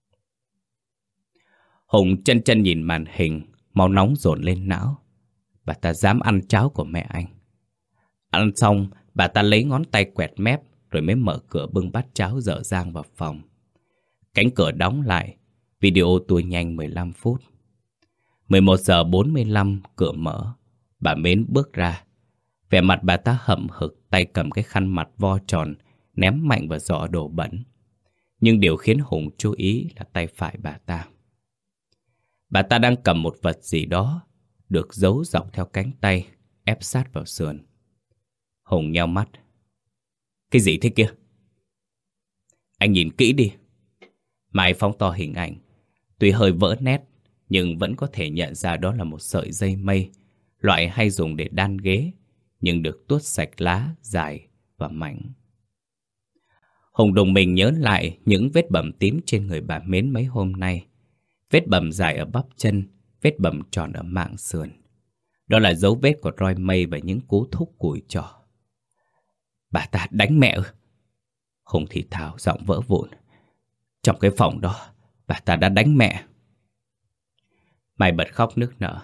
Hùng chân chân nhìn màn hình, máu nóng dồn lên não. Bà ta dám ăn cháo của mẹ anh. Ăn xong, bà ta lấy ngón tay quẹt mép, rồi mới mở cửa bưng bát cháo dở dang vào phòng. Cánh cửa đóng lại, video tua nhanh mười lăm phút. mười một giờ bốn mươi lăm, cửa mở. Bà Mến bước ra. Vẻ mặt bà ta hậm hực, tay cầm cái khăn mặt vo tròn, ném mạnh vào giỏ đồ bẩn. Nhưng điều khiến Hùng chú ý là tay phải bà ta. Bà ta đang cầm một vật gì đó, được giấu dọc theo cánh tay, ép sát vào sườn. Hùng nheo mắt. Cái gì thế kia? Anh nhìn kỹ đi. Mai phóng to hình ảnh. Tuy hơi vỡ nét, nhưng vẫn có thể nhận ra đó là một sợi dây mây, loại hay dùng để đan ghế, nhưng được tuốt sạch lá, dài và mảnh. Hùng đùng mình nhớ lại những vết bầm tím trên người bà Mến mấy hôm nay. Vết bầm dài ở bắp chân, vết bầm tròn ở mạng sườn. Đó là dấu vết của roi mây và những cú thúc cùi trỏ. Bà ta đánh mẹ ư? Hùng thì thào, giọng vỡ vụn. Trong cái phòng đó, bà ta đã đánh mẹ. Mai bật khóc nức nở.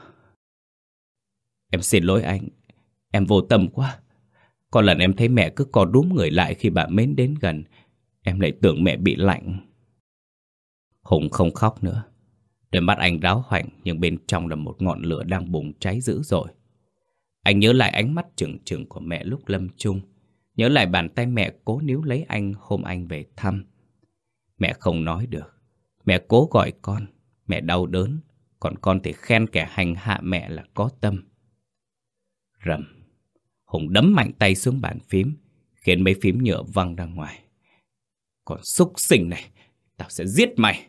Em xin lỗi anh, em vô tâm quá. Có lần em thấy mẹ cứ co rúm người lại khi bà Mến đến gần, em lại tưởng mẹ bị lạnh. Hùng không khóc nữa. Đôi mắt anh ráo hoảnh, nhưng bên trong là một ngọn lửa đang bùng cháy dữ dội. Anh nhớ lại ánh mắt trừng trừng của mẹ lúc lâm chung, nhớ lại bàn tay mẹ cố níu lấy anh hôm anh về thăm. Mẹ không nói được. Mẹ cố gọi con. Mẹ đau đớn. Còn con thì khen kẻ hành hạ mẹ là có tâm. Rầm. Hùng đấm mạnh tay xuống bàn phím, khiến mấy phím nhựa văng ra ngoài. Còn súc sinh này, tao sẽ giết mày.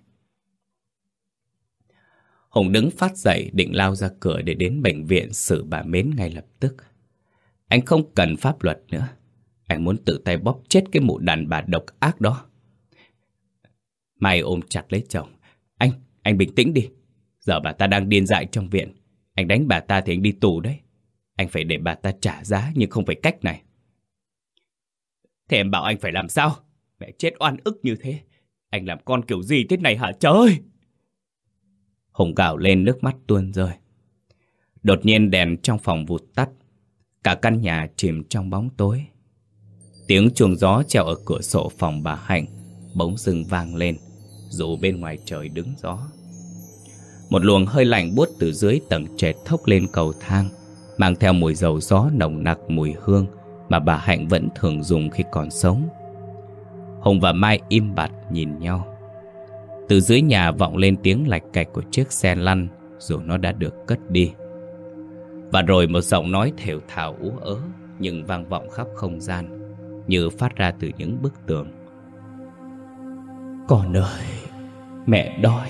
Hùng đứng phát dậy định lao ra cửa để đến bệnh viện xử bà Mến ngay lập tức. Anh không cần pháp luật nữa. Anh muốn tự tay bóp chết cái mụ đàn bà độc ác đó. Mai ôm chặt lấy chồng. Anh, anh bình tĩnh đi. Giờ bà ta đang điên dại trong viện. Anh đánh bà ta thì anh đi tù đấy. Anh phải để bà ta trả giá, nhưng không phải cách này. Thế em bảo anh phải làm sao? Mẹ chết oan ức như thế, anh làm con kiểu gì thế này hả trời? Hùng gào lên, nước mắt tuôn rơi. Đột nhiên đèn trong phòng vụt tắt. Cả căn nhà chìm trong bóng tối. Tiếng chuông gió treo ở cửa sổ phòng bà Hạnh bỗng dưng vang lên, dù bên ngoài trời đứng gió. Một luồng hơi lạnh buốt từ dưới tầng trệt thốc lên cầu thang, mang theo mùi dầu gió nồng nặc, mùi hương mà bà Hạnh vẫn thường dùng khi còn sống. Hùng và Mai im bặt nhìn nhau. Từ dưới nhà vọng lên tiếng lạch cạch của chiếc xe lăn, dù nó đã được cất đi. Và rồi một giọng nói thều thào ú ớ, nhưng vang vọng khắp không gian, như phát ra từ những bức tường. Con ơi, mẹ đói.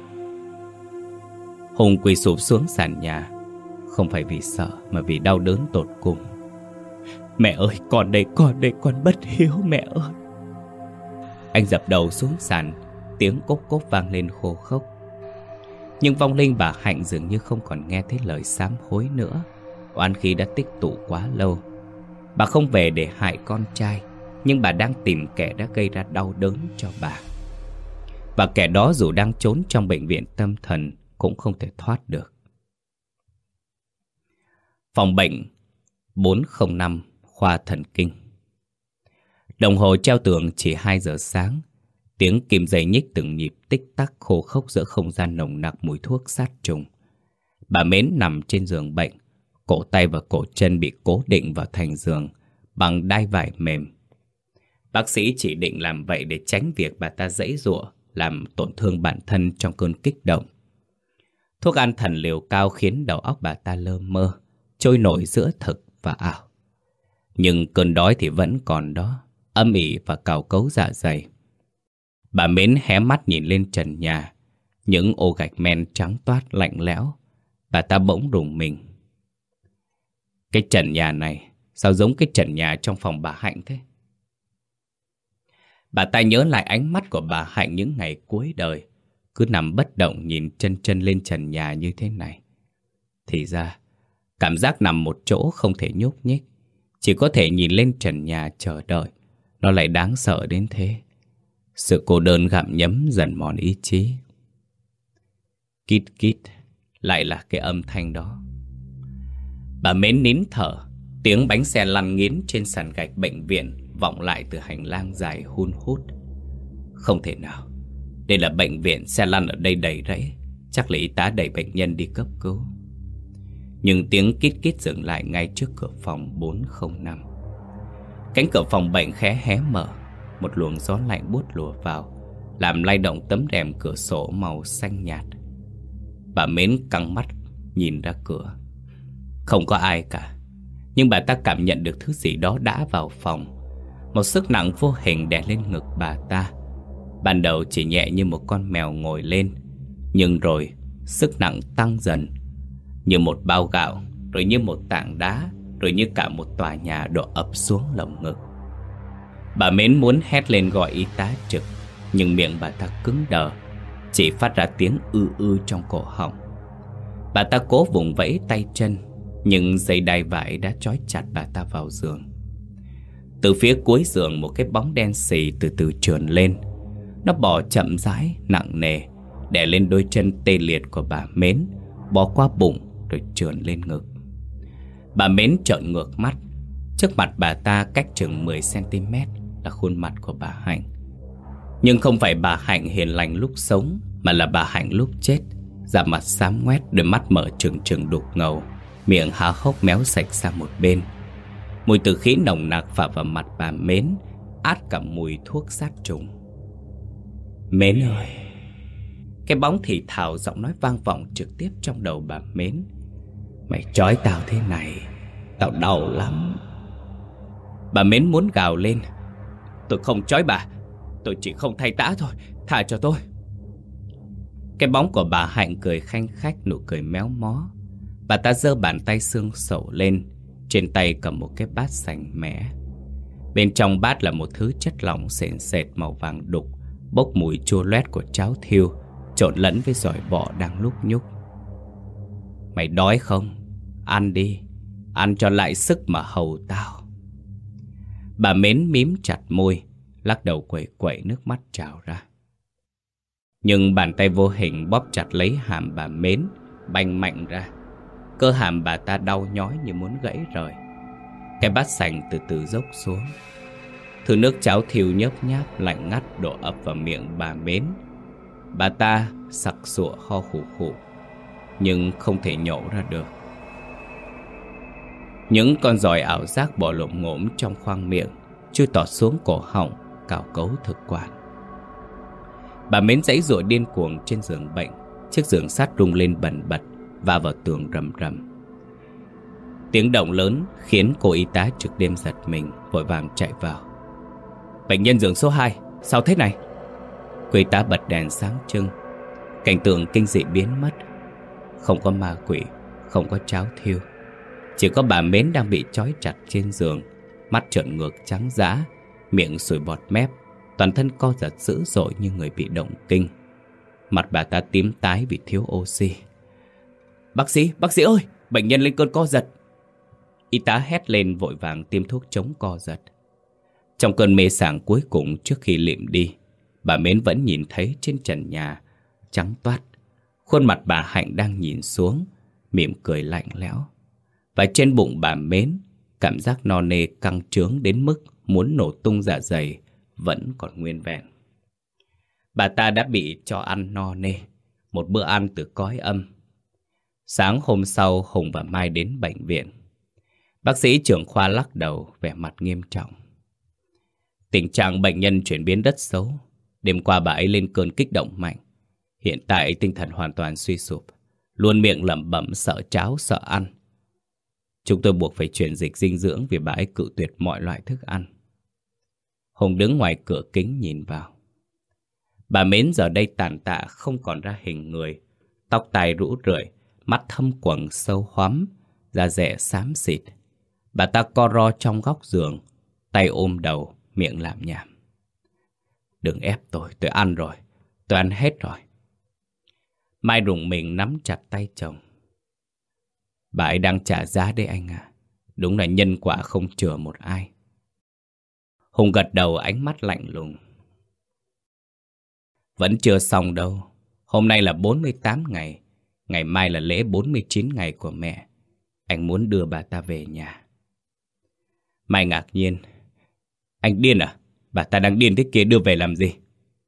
Hùng quỳ sụp xuống sàn nhà, không phải vì sợ mà vì đau đớn tột cùng. Mẹ ơi, con đây, con đây, con bất hiếu mẹ ơi. Anh dập đầu xuống sàn, tiếng cốc cốc vang lên khô khốc. Nhưng vong linh bà Hạnh dường như không còn nghe thấy lời sám hối nữa. Oán khí đã tích tụ quá lâu. Bà không về để hại con trai, nhưng bà đang tìm kẻ đã gây ra đau đớn cho bà. Và kẻ đó dù đang trốn trong bệnh viện tâm thần cũng không thể thoát được. Phòng bệnh bốn không năm, khoa thần kinh. Đồng hồ treo tường chỉ hai giờ sáng. Tiếng kim dây nhích từng nhịp tích tắc khô khốc giữa không gian nồng nặc mùi thuốc sát trùng. Bà Mến nằm trên giường bệnh, cổ tay và cổ chân bị cố định vào thành giường bằng đai vải mềm. Bác sĩ chỉ định làm vậy để tránh việc bà ta giãy giụa, làm tổn thương bản thân trong cơn kích động. Thuốc an thần liều cao khiến đầu óc bà ta lơ mơ, trôi nổi giữa thực và ảo. Nhưng cơn đói thì vẫn còn đó, âm ỉ và cào cấu dạ dày. Bà Mến hé mắt nhìn lên trần nhà, những ô gạch men trắng toát lạnh lẽo. Bà ta bỗng rùng mình. Cái trần nhà này sao giống cái trần nhà trong phòng bà Hạnh thế? Bà ta nhớ lại ánh mắt của bà Hạnh những ngày cuối đời, cứ nằm bất động nhìn chân chân lên trần nhà như thế này. Thì ra, cảm giác nằm một chỗ không thể nhúc nhích, chỉ có thể nhìn lên trần nhà chờ đợi, nó lại đáng sợ đến thế. Sự cô đơn gặm nhấm dần mòn ý chí. Kít kít, lại là cái âm thanh đó. Bà Mến nín thở, tiếng bánh xe lăn nghiến trên sàn gạch bệnh viện vọng lại từ hành lang dài hun hút. Không thể nào, đây là bệnh viện, xe lăn ở đây đầy rẫy, chắc là y tá đẩy bệnh nhân đi cấp cứu. Nhưng tiếng kít kít dừng lại ngay trước cửa phòng bốn không năm. Cánh cửa phòng bệnh khẽ hé mở, một luồng gió lạnh buốt lùa vào, làm lay động tấm rèm cửa sổ màu xanh nhạt. Bà Mến căng mắt nhìn ra cửa. Không có ai cả, nhưng bà ta cảm nhận được thứ gì đó đã vào phòng. Một sức nặng vô hình đè lên ngực bà ta. Ban đầu chỉ nhẹ như một con mèo ngồi lên, nhưng rồi sức nặng tăng dần, như một bao gạo, rồi như một tảng đá, rồi như cả một tòa nhà đổ ập xuống lồng ngực. Bà Mến muốn hét lên gọi y tá trực, nhưng miệng bà ta cứng đờ, chỉ phát ra tiếng ư ư trong cổ họng. Bà ta cố vùng vẫy tay chân, nhưng dây đai vải đã trói chặt bà ta vào giường. Từ phía cuối giường, một cái bóng đen xì từ từ trườn lên. Nó bò chậm rãi, nặng nề, đè lên đôi chân tê liệt của bà Mến, bò qua bụng rồi trườn lên ngực. Bà Mến trợn ngược mắt. Trước mặt bà ta cách chừng mười xăng-ti-mét là khuôn mặt của bà Hạnh. Nhưng không phải bà Hạnh hiền lành lúc sống, mà là bà Hạnh lúc chết. Da mặt xám ngoét, đôi mắt mở trừng trừng đục ngầu, miệng há hốc méo sạch sang một bên. Mùi tử khí nồng nặc phả vào mặt bà Mến, át cả mùi thuốc sát trùng. Mến ơi! Cái bóng thì thào, giọng nói vang vọng trực tiếp trong đầu bà Mến. Mày trói tao thế này, tao đau lắm. Bà Mến muốn gào lên. Tôi không trói bà, tôi chỉ không thay tã thôi, tha cho tôi. Cái bóng của bà Hạnh cười khanh khách, nụ cười méo mó. Bà ta giơ bàn tay xương sẩu lên, trên tay cầm một cái bát sành mẻ. Bên trong bát là một thứ chất lỏng sền sệt màu vàng đục, bốc mùi chua loét của cháo thiêu, trộn lẫn với giỏi bọ đang lúc nhúc. Mày đói không? Ăn đi, ăn cho lại sức mà hầu tao. Bà Mến mím chặt môi, lắc đầu quẩy quẩy, nước mắt trào ra. Nhưng bàn tay vô hình bóp chặt lấy hàm bà Mến, bành mạnh ra. Cơ hàm bà ta đau nhói như muốn gãy rời. Cái bát sành từ từ dốc xuống. Thứ nước cháo thiêu nhớp nháp lạnh ngắt đổ ập vào miệng bà Mến. Bà ta sặc sụa ho khủ khủ, nhưng không thể nhổ ra được. Những con giòi ảo giác bò lổm ngổm trong khoang miệng, chui tọt xuống cổ họng, cào cấu thực quản. Bà Mến giãy giụa điên cuồng trên giường bệnh. Chiếc giường sắt rung lên bần bật, va vào tường rầm rầm. Tiếng động lớn khiến cô y tá trực đêm giật mình, vội vàng chạy vào. Bệnh nhân giường số hai, sao thế này? Cô y tá bật đèn sáng trưng. Cảnh tượng kinh dị biến mất. Không có ma quỷ, không có cháo thiêu, chỉ có bà Mến đang bị trói chặt trên giường, mắt trợn ngược trắng dã, miệng sùi bọt mép, toàn thân co giật dữ dội như người bị động kinh. Mặt bà ta tím tái vì thiếu oxy. Bác sĩ, bác sĩ ơi, bệnh nhân lên cơn co giật. Y tá hét lên vội vàng tiêm thuốc chống co giật. Trong cơn mê sảng cuối cùng trước khi lịm đi, bà Mến vẫn nhìn thấy trên trần nhà trắng toát khuôn mặt bà Hạnh đang nhìn xuống, mỉm cười lạnh lẽo. Và trên bụng bà Mến, cảm giác no nê căng trướng đến mức muốn nổ tung dạ dày vẫn còn nguyên vẹn. Bà ta đã bị cho ăn no nê, một bữa ăn từ cõi âm. Sáng hôm sau, Hùng và Mai đến bệnh viện. Bác sĩ trưởng khoa lắc đầu, vẻ mặt nghiêm trọng. Tình trạng bệnh nhân chuyển biến rất xấu. Đêm qua bà ấy lên cơn kích động mạnh. Hiện tại tinh thần hoàn toàn suy sụp, luôn miệng lẩm bẩm sợ cháo, sợ ăn. Chúng tôi buộc phải chuyển dịch dinh dưỡng vì bà ấy cự tuyệt mọi loại thức ăn. Hùng đứng ngoài cửa kính nhìn vào. Bà Mến giờ đây tàn tạ không còn ra hình người, tóc tai rũ rượi, mắt thâm quầng sâu hoắm, da dẻ xám xịt. Bà ta co ro trong góc giường, tay ôm đầu, miệng làm nhảm. Đừng ép tôi, tôi ăn rồi, tôi ăn hết rồi. Mai rùng mình nắm chặt tay chồng. Bà ấy đang trả giá đấy anh à. Đúng là nhân quả không chừa một ai. Hùng gật đầu, ánh mắt lạnh lùng. Vẫn chưa xong đâu. Hôm nay là bốn mươi tám ngày. Ngày mai là lễ bốn mươi chín ngày của mẹ. Anh muốn đưa bà ta về nhà. Mai ngạc nhiên. Anh điên à? Bà ta đang điên thế kia, đưa về làm gì?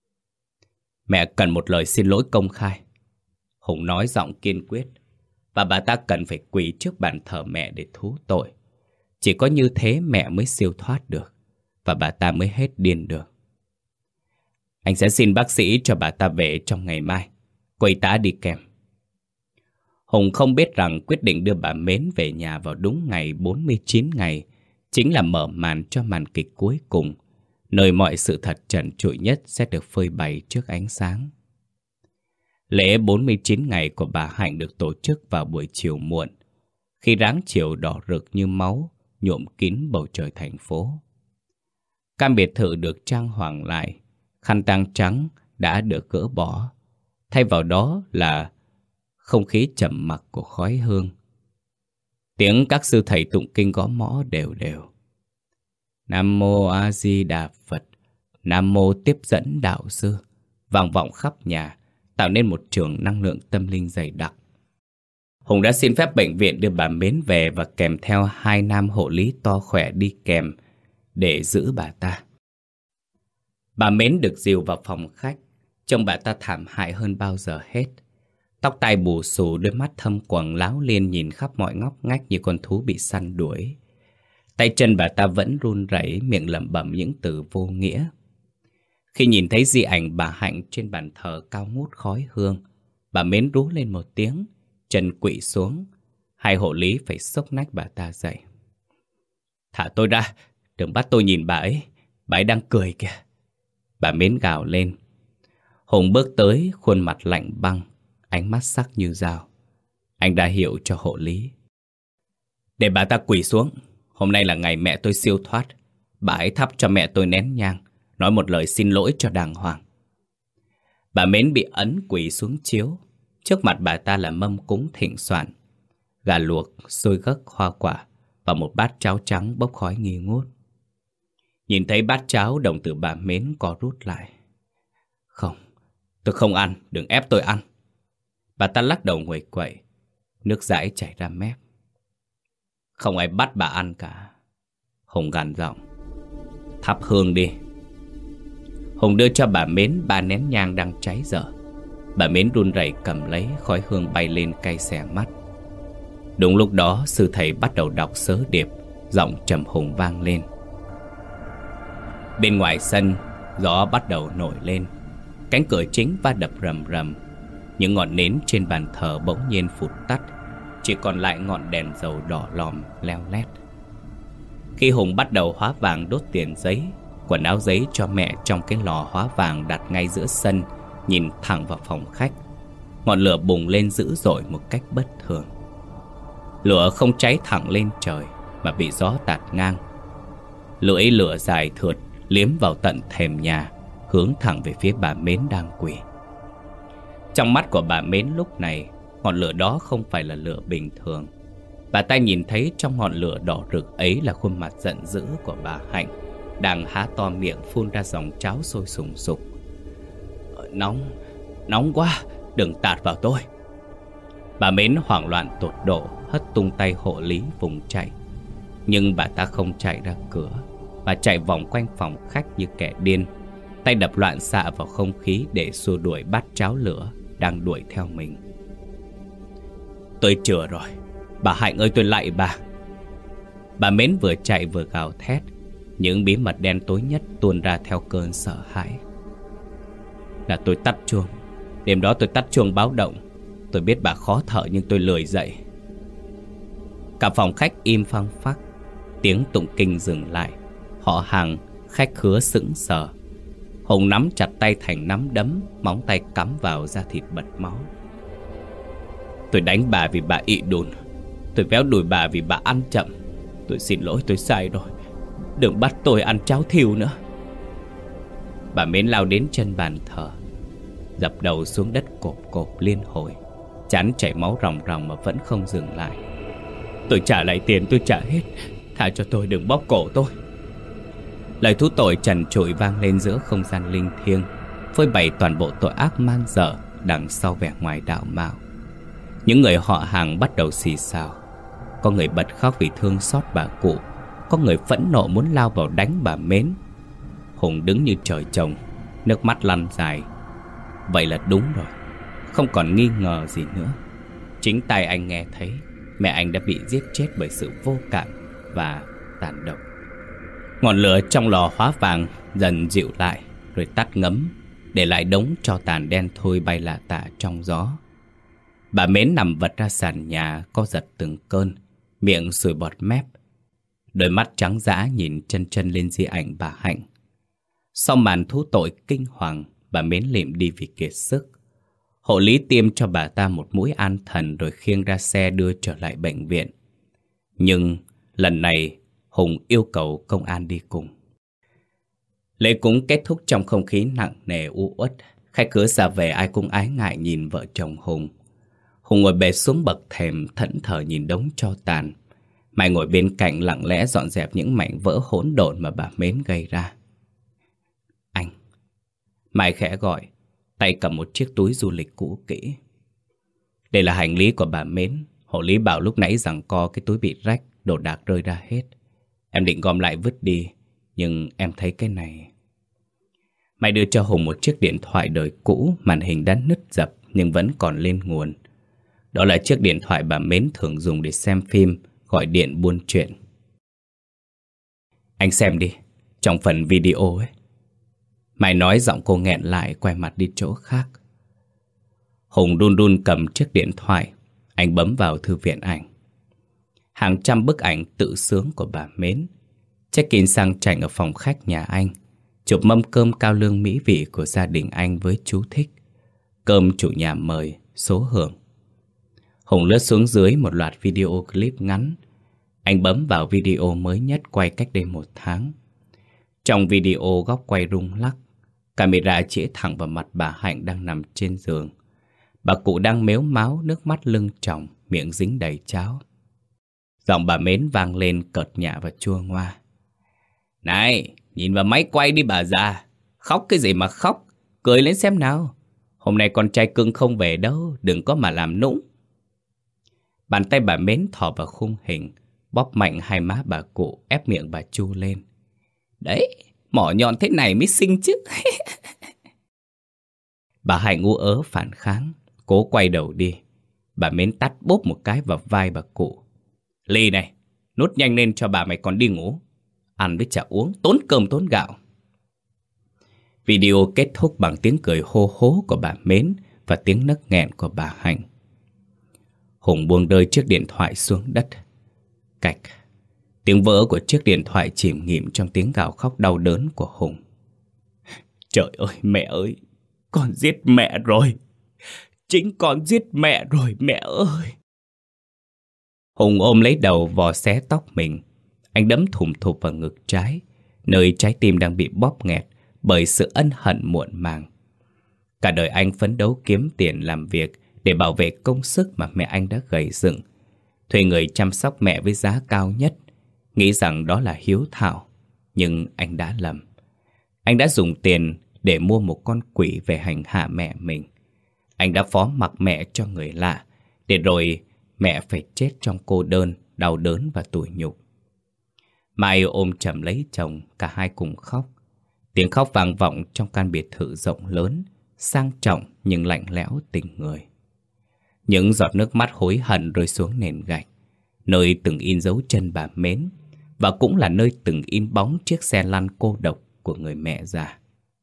Mẹ cần một lời xin lỗi công khai. Hùng nói giọng kiên quyết. Và bà ta cần phải quỳ trước bàn thờ mẹ để thú tội. Chỉ có như thế mẹ mới siêu thoát được, và bà ta mới hết điên được. Anh sẽ xin bác sĩ cho bà ta về trong ngày mai. Quầy tá đi kèm. Hùng không biết rằng quyết định đưa bà Mến về nhà vào đúng ngày bốn mươi chín ngày chính là mở màn cho màn kịch cuối cùng, nơi mọi sự thật trần trụi nhất sẽ được phơi bày trước ánh sáng. Lễ bốn mươi chín ngày của bà Hạnh được tổ chức vào buổi chiều muộn, khi ráng chiều đỏ rực như máu nhuộm kín bầu trời thành phố. Căn biệt thự được trang hoàng lại, khăn tang trắng đã được gỡ bỏ, thay vào đó là không khí trầm mặc của khói hương. Tiếng các sư thầy tụng kinh gõ mõ đều đều. Nam mô A Di Đà Phật, Nam mô Tiếp Dẫn Đạo Sư vang vọng khắp nhà, tạo nên một trường năng lượng tâm linh dày đặc. Hùng đã xin phép bệnh viện đưa bà Mến về và kèm theo hai nam hộ lý to khỏe đi kèm để giữ bà ta. Bà Mến được dìu vào phòng khách, trông bà ta thảm hại hơn bao giờ hết. Tóc tai bù xù, đôi mắt thâm quầng láo liên nhìn khắp mọi ngóc ngách như con thú bị săn đuổi. Tay chân bà ta vẫn run rẩy, miệng lẩm bẩm những từ vô nghĩa. Khi nhìn thấy di ảnh bà Hạnh trên bàn thờ cao ngút khói hương, bà Mến rú lên một tiếng, chân quỵ xuống. Hai hộ lý phải xốc nách bà ta dậy. Thả tôi ra, đừng bắt tôi nhìn bà ấy, bà ấy đang cười kìa. Bà Mến gào lên. Hùng bước tới, khuôn mặt lạnh băng, ánh mắt sắc như dao. Anh đã hiểu cho hộ lý. Để bà ta quỳ xuống. Hôm nay là ngày mẹ tôi siêu thoát. Bà ấy thắp cho mẹ tôi nén nhang, nói một lời xin lỗi cho đàng hoàng. Bà Mến bị ấn quỳ xuống chiếu. Trước mặt bà ta là mâm cúng thịnh soạn, gà luộc, xôi gấc, hoa quả và một bát cháo trắng bốc khói nghi ngút. Nhìn thấy bát cháo, đồng tử bà Mến co rút lại. Không, tôi không ăn, đừng ép tôi ăn. Bà ta lắc đầu nguầy quậy, nước dãi chảy ra mép. Không ai bắt bà ăn cả. Hùng gằn giọng. Thắp hương đi. Hùng đưa cho bà Mến ba nén nhang đang cháy dở. Bà Mến run rẩy cầm lấy, khói hương bay lên cay xè mắt. Đúng lúc đó, sư thầy bắt đầu đọc sớ điệp, giọng trầm hùng vang lên. Bên ngoài sân, gió bắt đầu nổi lên. Cánh cửa chính va đập rầm rầm. Những ngọn nến trên bàn thờ bỗng nhiên phụt tắt, chỉ còn lại ngọn đèn dầu đỏ lòm leo lét. Khi Hùng bắt đầu hóa vàng đốt tiền giấy, quần áo giấy cho mẹ trong cái lò hóa vàng đặt ngay giữa sân, nhìn thẳng vào phòng khách, ngọn lửa bùng lên dữ dội một cách bất thường. Lửa không cháy thẳng lên trời mà bị gió tạt ngang. Lưỡi lửa dài thượt liếm vào tận thềm nhà, hướng thẳng về phía bà Mến đang quỳ. Trong mắt của bà Mến lúc này, ngọn lửa đó không phải là lửa bình thường. Bà ta nhìn thấy trong ngọn lửa đỏ rực ấy là khuôn mặt giận dữ của bà Hạnh, đang há to miệng phun ra dòng cháo sôi sùng sục. Nóng, nóng quá, đừng tạt vào tôi. Bà Mến hoảng loạn tột độ, hất tung tay hộ lý vùng chạy. Nhưng bà ta không chạy ra cửa. Bà chạy vòng quanh phòng khách như kẻ điên, tay đập loạn xạ vào không khí để xua đuổi bát cháo lửa đang đuổi theo mình. Tôi chừa rồi, bà Hạnh ơi, tôi lạy bà. Bà Mến vừa chạy vừa gào thét, những bí mật đen tối nhất tuôn ra theo cơn sợ hãi. Là tôi tắt chuông. Đêm đó tôi tắt chuông báo động. Tôi biết bà khó thở nhưng tôi lười dậy. Cả phòng khách im phăng phắc. Tiếng tụng kinh dừng lại. Họ hàng, khách khứa sững sờ. Hùng nắm chặt tay thành nắm đấm, móng tay cắm vào da thịt bật máu. Tôi đánh bà vì bà ị đùn. Tôi véo đùi bà vì bà ăn chậm. Tôi xin lỗi, tôi sai rồi. Đừng bắt tôi ăn cháo thiêu nữa. Bà Mến lao đến chân bàn thờ, dập đầu xuống đất cộp cộp liên hồi. Trán chảy máu ròng ròng mà vẫn không dừng lại. Tôi trả lại tiền, tôi trả hết. Tha cho tôi, đừng bóp cổ tôi. Lời thú tội trần trụi vang lên giữa không gian linh thiêng, phơi bày toàn bộ tội ác man dợ đằng sau vẻ ngoài đạo mạo. Những người họ hàng bắt đầu xì xào. Có người bật khóc vì thương xót bà cụ, có người phẫn nộ muốn lao vào đánh bà Mến. Hùng đứng như trời trồng, nước mắt lăn dài. Vậy là đúng rồi, không còn nghi ngờ gì nữa. Chính tay anh nghe thấy mẹ anh đã bị giết chết bởi sự vô cảm và tàn độc. Ngọn lửa trong lò hóa vàng dần dịu lại, rồi tắt ngấm, để lại đống tro tàn đen thui bay lả tả trong gió. Bà Mến nằm vật ra sàn nhà, co giật từng cơn, miệng sùi bọt mép, đôi mắt trắng dã nhìn chân chân lên di ảnh bà Hạnh. Sau màn thú tội kinh hoàng, bà Mến lịm đi vì kiệt sức. Hộ lý tiêm cho bà ta một mũi an thần rồi khiêng ra xe đưa trở lại bệnh viện. Nhưng lần này Hùng yêu cầu công an đi cùng. Lễ cúng kết thúc trong không khí nặng nề u uất. Khách khứa ra về ai cũng ái ngại nhìn vợ chồng Hùng. Hùng ngồi bệt xuống bậc thềm thẫn thờ nhìn đống tro tàn. Mai ngồi bên cạnh lặng lẽ dọn dẹp những mảnh vỡ hỗn độn mà bà Mến gây ra. Anh. Mai khẽ gọi, tay cầm một chiếc túi du lịch cũ kỹ. Đây là hành lý của bà Mến. Hộ lý bảo lúc nãy rằng co cái túi bị rách, đồ đạc rơi ra hết. Em định gom lại vứt đi, nhưng em thấy cái này. Mai đưa cho Hùng một chiếc điện thoại đời cũ, màn hình đã nứt dập nhưng vẫn còn lên nguồn. Đó là chiếc điện thoại bà Mến thường dùng để xem phim, gọi điện buôn chuyện. Anh xem đi, trong phần video ấy. Mai nói giọng cô nghẹn lại, quay mặt đi chỗ khác. Hùng đun đun cầm chiếc điện thoại. Anh bấm vào thư viện ảnh. Hàng trăm bức ảnh tự sướng của bà Mến, check-in sang chảnh ở phòng khách nhà anh, chụp mâm cơm cao lương mỹ vị của gia đình anh với chú thích. Cơm chủ nhà mời, số hưởng. Hùng lướt xuống dưới một loạt video clip ngắn. Anh bấm vào video mới nhất quay cách đây một tháng. Trong video góc quay rung lắc, camera chĩa thẳng vào mặt bà Hạnh đang nằm trên giường. Bà cụ đang mếu máo, nước mắt lưng tròng, miệng dính đầy cháo. Giọng bà Mến vang lên cợt nhả và chua ngoa. Này, nhìn vào máy quay đi bà già. Khóc cái gì mà khóc, cười lên xem nào. Hôm nay con trai cưng không về đâu, đừng có mà làm nũng. Bàn tay bà Mến thò vào khung hình, bóp mạnh hai má bà cụ, ép miệng bà chu lên. Đấy, mỏ nhọn thế này mới xinh chứ. Bà Hạnh ngu ớ phản kháng, cố quay đầu đi. Bà Mến tát bốp một cái vào vai bà cụ. Ly này, nốt nhanh lên cho bà mày còn đi ngủ. Ăn với chả uống, tốn cơm tốn gạo. Video kết thúc bằng tiếng cười hô hố của bà Mến và tiếng nấc nghẹn của bà Hạnh. Hùng buông rơi chiếc điện thoại xuống đất. Cạch. Tiếng vỡ của chiếc điện thoại chìm nghỉm trong tiếng gào khóc đau đớn của Hùng. Trời ơi, mẹ ơi, con giết mẹ rồi. Chính con giết mẹ rồi, mẹ ơi. Hùng ôm lấy đầu vò xé tóc mình. Anh đấm thùm thụp vào ngực trái, nơi trái tim đang bị bóp nghẹt bởi sự ân hận muộn màng. Cả đời anh phấn đấu kiếm tiền làm việc để bảo vệ công sức mà mẹ anh đã gầy dựng, thuê người chăm sóc mẹ với giá cao nhất, nghĩ rằng đó là hiếu thảo. Nhưng anh đã lầm. Anh đã dùng tiền để mua một con quỷ về hành hạ mẹ mình. Anh đã phó mặc mẹ cho người lạ, để rồi mẹ phải chết trong cô đơn, đau đớn và tủi nhục. Mai ôm chầm lấy chồng, cả hai cùng khóc. Tiếng khóc vang vọng trong căn biệt thự rộng lớn, sang trọng nhưng lạnh lẽo tình người. Những giọt nước mắt hối hận rơi xuống nền gạch, nơi từng in dấu chân bà Mến, và cũng là nơi từng in bóng chiếc xe lăn cô độc của người mẹ già.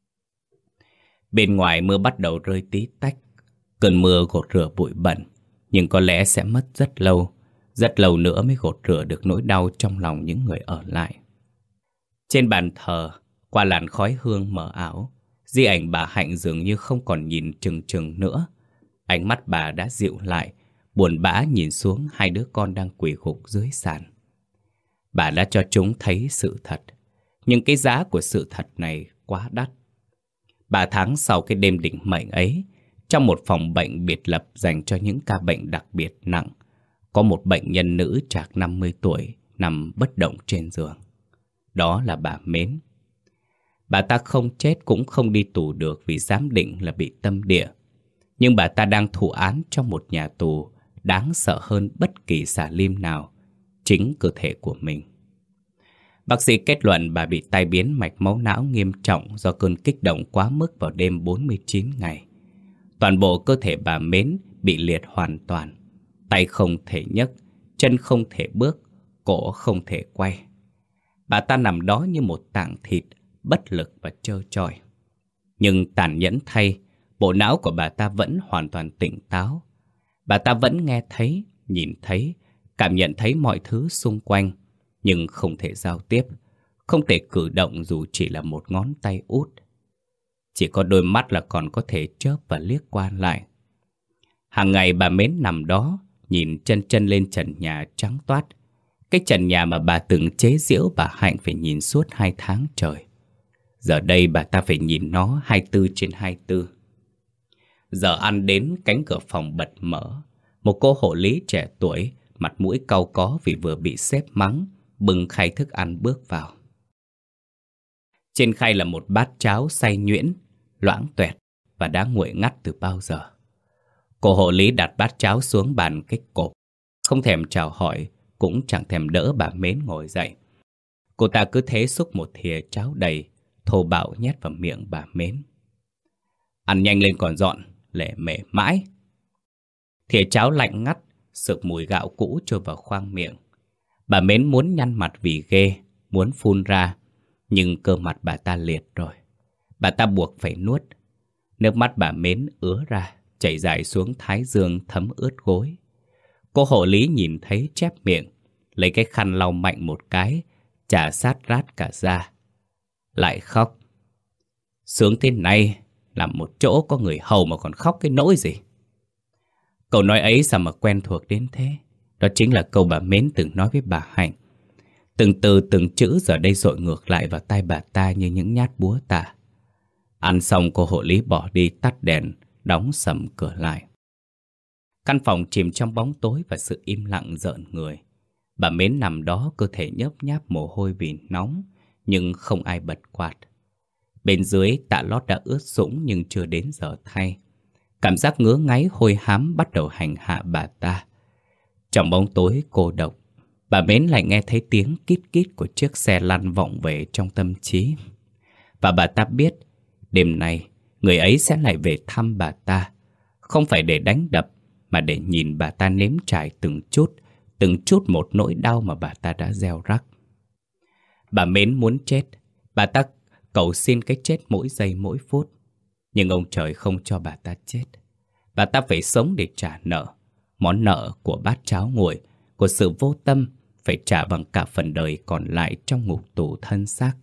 Bên ngoài mưa bắt đầu rơi tí tách. Cơn mưa gột rửa bụi bẩn, nhưng có lẽ sẽ mất rất lâu, rất lâu nữa mới gột rửa được nỗi đau trong lòng những người ở lại. Trên bàn thờ, qua làn khói hương mờ ảo, di ảnh bà Hạnh dường như không còn nhìn trừng trừng nữa. Ánh mắt bà đã dịu lại, buồn bã nhìn xuống hai đứa con đang quỳ gục dưới sàn. Bà đã cho chúng thấy sự thật, nhưng cái giá của sự thật này quá đắt. Ba tháng sau cái đêm định mệnh ấy, trong một phòng bệnh biệt lập dành cho những ca bệnh đặc biệt nặng, có một bệnh nhân nữ trạc năm mươi tuổi nằm bất động trên giường. Đó là bà Mến. Bà ta không chết cũng không đi tù được vì giám định là bị tâm địa. Nhưng bà ta đang thụ án trong một nhà tù đáng sợ hơn bất kỳ xà lim nào, chính cơ thể của mình. Bác sĩ kết luận bà bị tai biến mạch máu não nghiêm trọng do cơn kích động quá mức vào đêm bốn mươi chín ngày. Toàn bộ cơ thể bà Mến bị liệt hoàn toàn. Tay không thể nhấc, chân không thể bước, cổ không thể quay. Bà ta nằm đó như một tảng thịt, bất lực và trơ trọi. Nhưng tàn nhẫn thay, bộ não của bà ta vẫn hoàn toàn tỉnh táo. Bà ta vẫn nghe thấy, nhìn thấy, cảm nhận thấy mọi thứ xung quanh, nhưng không thể giao tiếp, không thể cử động dù chỉ là một ngón tay út. Chỉ có đôi mắt là còn có thể chớp và liếc qua lại. Hàng ngày bà Mến nằm đó, nhìn chân chân lên trần nhà trắng toát. Cái trần nhà mà bà từng chế giễu bà Hạnh phải nhìn suốt hai tháng trời. Giờ đây bà ta phải nhìn nó hai mươi tư trên hai mươi tư. Giờ ăn đến, cánh cửa phòng bật mở. Một cô hộ lý trẻ tuổi, mặt mũi cau có vì vừa bị sếp mắng, bưng khay thức ăn bước vào. Trên khay là một bát cháo xay nhuyễn, loãng toẹt và đã nguội ngắt từ bao giờ. Cô hộ lý đặt bát cháo xuống bàn cái cộp, không thèm chào hỏi, cũng chẳng thèm đỡ bà Mến ngồi dậy. Cô ta cứ thế xúc một thìa cháo đầy, thô bạo nhét vào miệng bà Mến. Ăn nhanh lên còn dọn, lể mể mãi. Thìa cháo lạnh ngắt, sực mùi gạo cũ trôi vào khoang miệng. Bà Mến muốn nhăn mặt vì ghê, muốn phun ra, nhưng cơ mặt bà ta liệt rồi. Bà ta buộc phải nuốt. Nước mắt bà Mến ứa ra, chảy dài xuống thái dương thấm ướt gối. Cô hộ lý nhìn thấy chép miệng, lấy cái khăn lau mạnh một cái, chà sát rát cả da. Lại khóc. Sướng thế này, làm một chỗ có người hầu mà còn khóc cái nỗi gì. Câu nói ấy sao mà quen thuộc đến thế. Đó chính là câu bà Mến từng nói với bà Hạnh. Từng từ từng chữ giờ đây dội ngược lại vào tai bà ta như những nhát búa tạ. Ăn xong cô hộ lý bỏ đi tắt đèn, đóng sầm cửa lại. Căn phòng chìm trong bóng tối và sự im lặng rợn người. Bà Mến nằm đó, cơ thể nhớp nháp mồ hôi vì nóng, nhưng không ai bật quạt. Bên dưới tạ lót đã ướt sũng nhưng chưa đến giờ thay. Cảm giác ngứa ngáy hôi hám bắt đầu hành hạ bà ta. Trong bóng tối cô độc, bà Mến lại nghe thấy tiếng kít kít của chiếc xe lăn vọng về trong tâm trí. Và bà ta biết, đêm nay người ấy sẽ lại về thăm bà ta. Không phải để đánh đập, mà để nhìn bà ta nếm trải từng chút, từng chút một nỗi đau mà bà ta đã gieo rắc. Bà Mến muốn chết, bà ta cầu xin cái chết mỗi giây mỗi phút. Nhưng ông trời không cho bà ta chết. Bà ta phải sống để trả nợ. Món nợ của bát cháo nguội, của sự vô tâm, phải trả bằng cả phần đời còn lại trong ngục tù thân xác.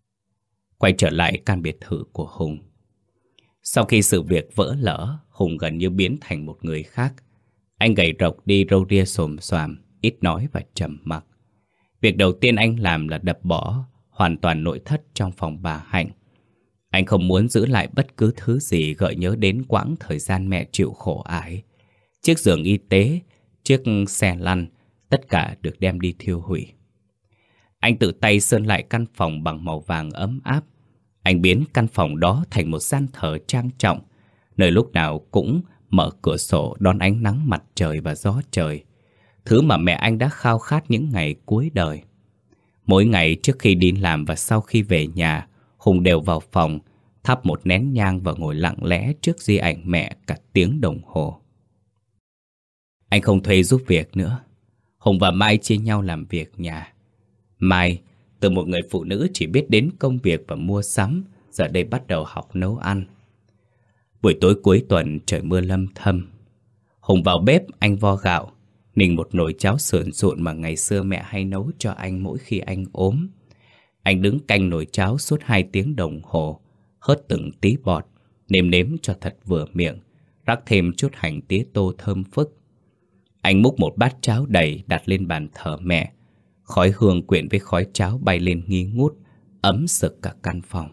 Quay trở lại căn biệt thự của Hùng. Sau khi sự việc vỡ lỡ, Hùng gần như biến thành một người khác. Anh gầy rộc đi, râu ria xồm xoàm, ít nói và trầm mặc. Việc đầu tiên anh làm là đập bỏ hoàn toàn nội thất trong phòng bà Hạnh. Anh không muốn giữ lại bất cứ thứ gì gợi nhớ đến quãng thời gian mẹ chịu khổ ải. Chiếc giường y tế, chiếc xe lăn, tất cả được đem đi thiêu hủy. Anh tự tay sơn lại căn phòng bằng màu vàng ấm áp. Anh biến căn phòng đó thành một gian thờ trang trọng, nơi lúc nào cũng mở cửa sổ đón ánh nắng mặt trời và gió trời, thứ mà mẹ anh đã khao khát những ngày cuối đời. Mỗi ngày trước khi đi làm và sau khi về nhà, Hùng đều vào phòng, thắp một nén nhang và ngồi lặng lẽ trước di ảnh mẹ cả tiếng đồng hồ. Anh không thuê giúp việc nữa. Hùng và Mai chia nhau làm việc nhà. Mai, từ một người phụ nữ chỉ biết đến công việc và mua sắm, giờ đây bắt đầu học nấu ăn. Buổi tối cuối tuần trời mưa lâm thâm. Hùng vào bếp anh vo gạo, ninh một nồi cháo sườn sụn mà ngày xưa mẹ hay nấu cho anh mỗi khi anh ốm. Anh đứng canh nồi cháo suốt hai tiếng đồng hồ, hớt từng tí bọt, nêm nếm cho thật vừa miệng, rắc thêm chút hành tía tô thơm phức. Anh múc một bát cháo đầy đặt lên bàn thờ mẹ. Khói hương quyện với khói cháo bay lên nghi ngút, ấm sực cả căn phòng.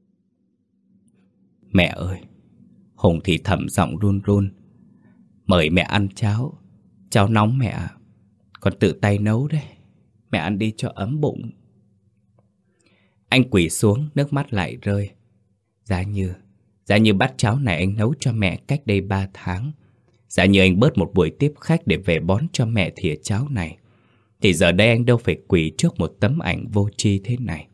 Mẹ ơi! Hùng thì thầm giọng run run. Mời mẹ ăn cháo. Cháo nóng mẹ ạ. Con tự tay nấu đấy. Mẹ ăn đi cho ấm bụng. Anh quỳ xuống, nước mắt lại rơi. Giá như Giá như bát cháo này anh nấu cho mẹ cách đây ba tháng. Giá như anh bớt một buổi tiếp khách để về bón cho mẹ thìa cháo này, thì giờ đây anh đâu phải quỳ trước một tấm ảnh vô tri thế này.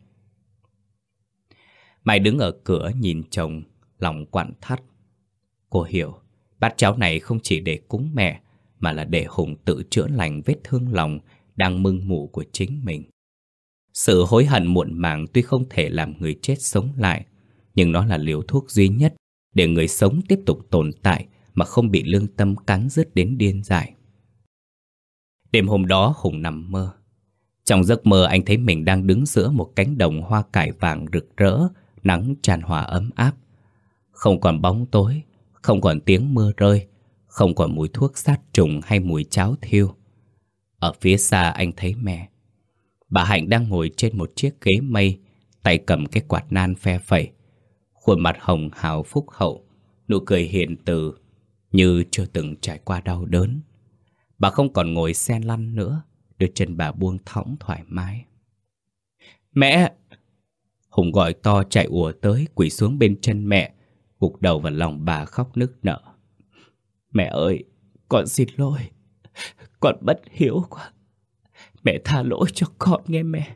Mai đứng ở cửa nhìn chồng, lòng quặn thắt. Cô hiểu, bát cháo này không chỉ để cúng mẹ, mà là để Hùng tự chữa lành vết thương lòng đang mưng mủ của chính mình. Sự hối hận muộn màng tuy không thể làm người chết sống lại, nhưng nó là liều thuốc duy nhất để người sống tiếp tục tồn tại mà không bị lương tâm cắn rứt đến điên dại. Đêm hôm đó Hùng nằm mơ. Trong giấc mơ anh thấy mình đang đứng giữa một cánh đồng hoa cải vàng rực rỡ, nắng tràn hòa ấm áp. Không còn bóng tối, không còn tiếng mưa rơi, không còn mùi thuốc sát trùng hay mùi cháo thiêu. Ở phía xa anh thấy mẹ. Bà Hạnh đang ngồi trên một chiếc ghế mây, tay cầm cái quạt nan phe phẩy. Khuôn mặt hồng hào phúc hậu, nụ cười hiền từ như chưa từng trải qua đau đớn. Bà không còn ngồi xe lăn nữa, đôi chân bà buông thõng thoải mái. Mẹ! Hùng gọi to chạy ùa tới, quỳ xuống bên chân mẹ, gục đầu vào lòng bà khóc nức nở. Mẹ ơi, con xin lỗi. Con bất hiếu quá. Mẹ tha lỗi cho con nghe mẹ.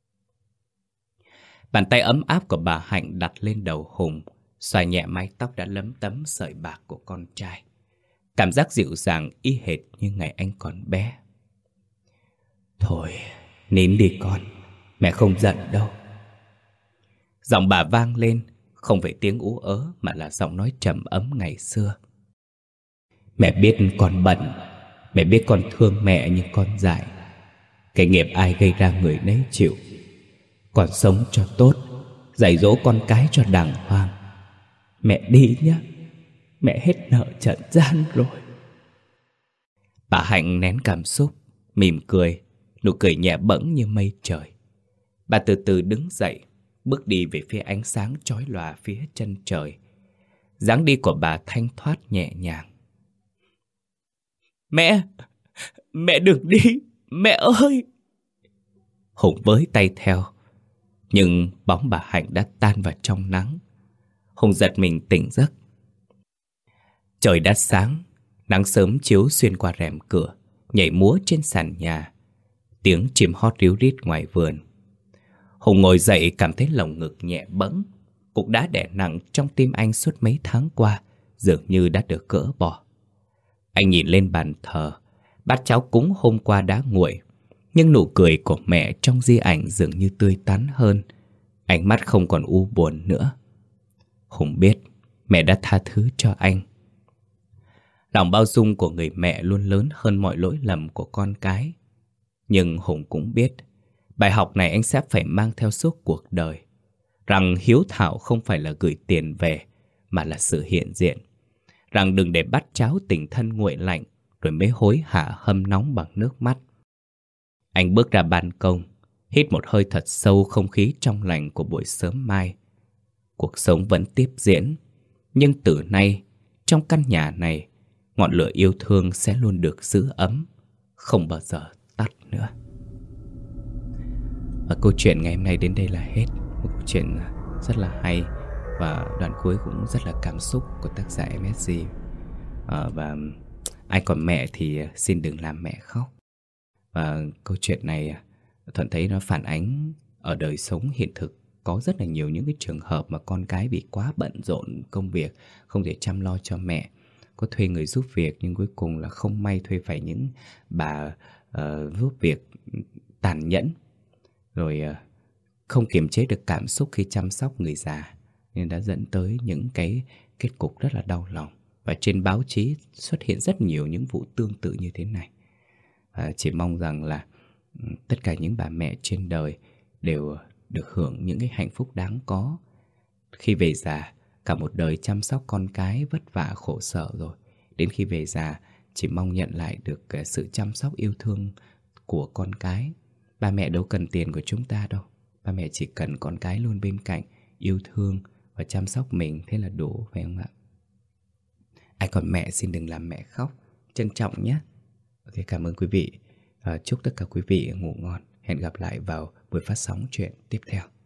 Bàn tay ấm áp của bà Hạnh đặt lên đầu Hùng, xoa nhẹ mái tóc đã lấm tấm sợi bạc của con trai. Cảm giác dịu dàng y hệt như ngày anh còn bé. Thôi, nín đi con, mẹ không giận đâu. Giọng bà vang lên, không phải tiếng ú ớ mà là giọng nói trầm ấm ngày xưa. Mẹ biết con bận, mẹ biết con thương mẹ nhưng con dại. Cái nghiệp ai gây ra người nấy chịu. Con sống cho tốt, dạy dỗ con cái cho đàng hoàng. Mẹ đi nhé, mẹ hết nợ trần gian rồi. Bà Hạnh nén cảm xúc, mỉm cười, nụ cười nhẹ bẫng như mây trời. Bà từ từ đứng dậy, bước đi về phía ánh sáng chói lòa phía chân trời. Dáng đi của bà thanh thoát nhẹ nhàng. Mẹ! Mẹ đừng đi! Mẹ ơi! Hùng với tay theo, nhưng bóng bà Hạnh đã tan vào trong nắng. Hùng giật mình tỉnh giấc. Trời đã sáng, nắng sớm chiếu xuyên qua rèm cửa, nhảy múa trên sàn nhà. Tiếng chim hót ríu rít ngoài vườn. Hùng ngồi dậy cảm thấy lồng ngực nhẹ bẫng. Cục đá đè nặng trong tim anh suốt mấy tháng qua dường như đã được gỡ bỏ. Anh nhìn lên bàn thờ, bát cháo cúng hôm qua đã nguội, nhưng nụ cười của mẹ trong di ảnh dường như tươi tắn hơn. Ánh mắt không còn u buồn nữa. Hùng biết mẹ đã tha thứ cho anh. Lòng bao dung của người mẹ luôn lớn hơn mọi lỗi lầm của con cái. Nhưng Hùng cũng biết bài học này anh sẽ phải mang theo suốt cuộc đời. Rằng hiếu thảo không phải là gửi tiền về, mà là sự hiện diện. Rằng đừng để bát cháo tình thân nguội lạnh rồi mới hối hả hâm nóng bằng nước mắt. Anh bước ra ban công, Hít một hơi thật sâu không khí trong lành của buổi sớm mai. Cuộc sống vẫn tiếp diễn, nhưng từ nay, trong căn nhà này, ngọn lửa yêu thương sẽ luôn được giữ ấm, không bao giờ tắt nữa. Và câu chuyện ngày hôm nay đến đây là hết. Một câu chuyện rất là hay và đoạn cuối cũng rất là cảm xúc của tác giả em ét giê. à, Và ai còn mẹ thì xin đừng làm mẹ khóc. Và câu chuyện này Thuận thấy nó phản ánh ở đời sống hiện thực. Có rất là nhiều những cái trường hợp mà con cái bị quá bận rộn công việc, không thể chăm lo cho mẹ. Có thuê người giúp việc nhưng cuối cùng là không may thuê phải những bà uh, giúp việc tàn nhẫn. Rồi uh, không kiềm chế được cảm xúc khi chăm sóc người già, nên đã dẫn tới những cái kết cục rất là đau lòng. Và trên báo chí xuất hiện rất nhiều những vụ tương tự như thế này. Và chỉ mong rằng là tất cả những bà mẹ trên đời đều được hưởng những cái hạnh phúc đáng có. Khi về già, cả một đời chăm sóc con cái vất vả khổ sở rồi, đến khi về già chỉ mong nhận lại được sự chăm sóc yêu thương của con cái. Ba mẹ đâu cần tiền của chúng ta đâu. Ba mẹ chỉ cần con cái luôn bên cạnh, yêu thương và chăm sóc mình, thế là đủ, phải không ạ? Ai còn mẹ xin đừng làm mẹ khóc. Trân trọng nhé. Ok, cảm ơn quý vị. À, chúc tất cả quý vị ngủ ngon. Hẹn gặp lại vào buổi phát sóng chuyện tiếp theo.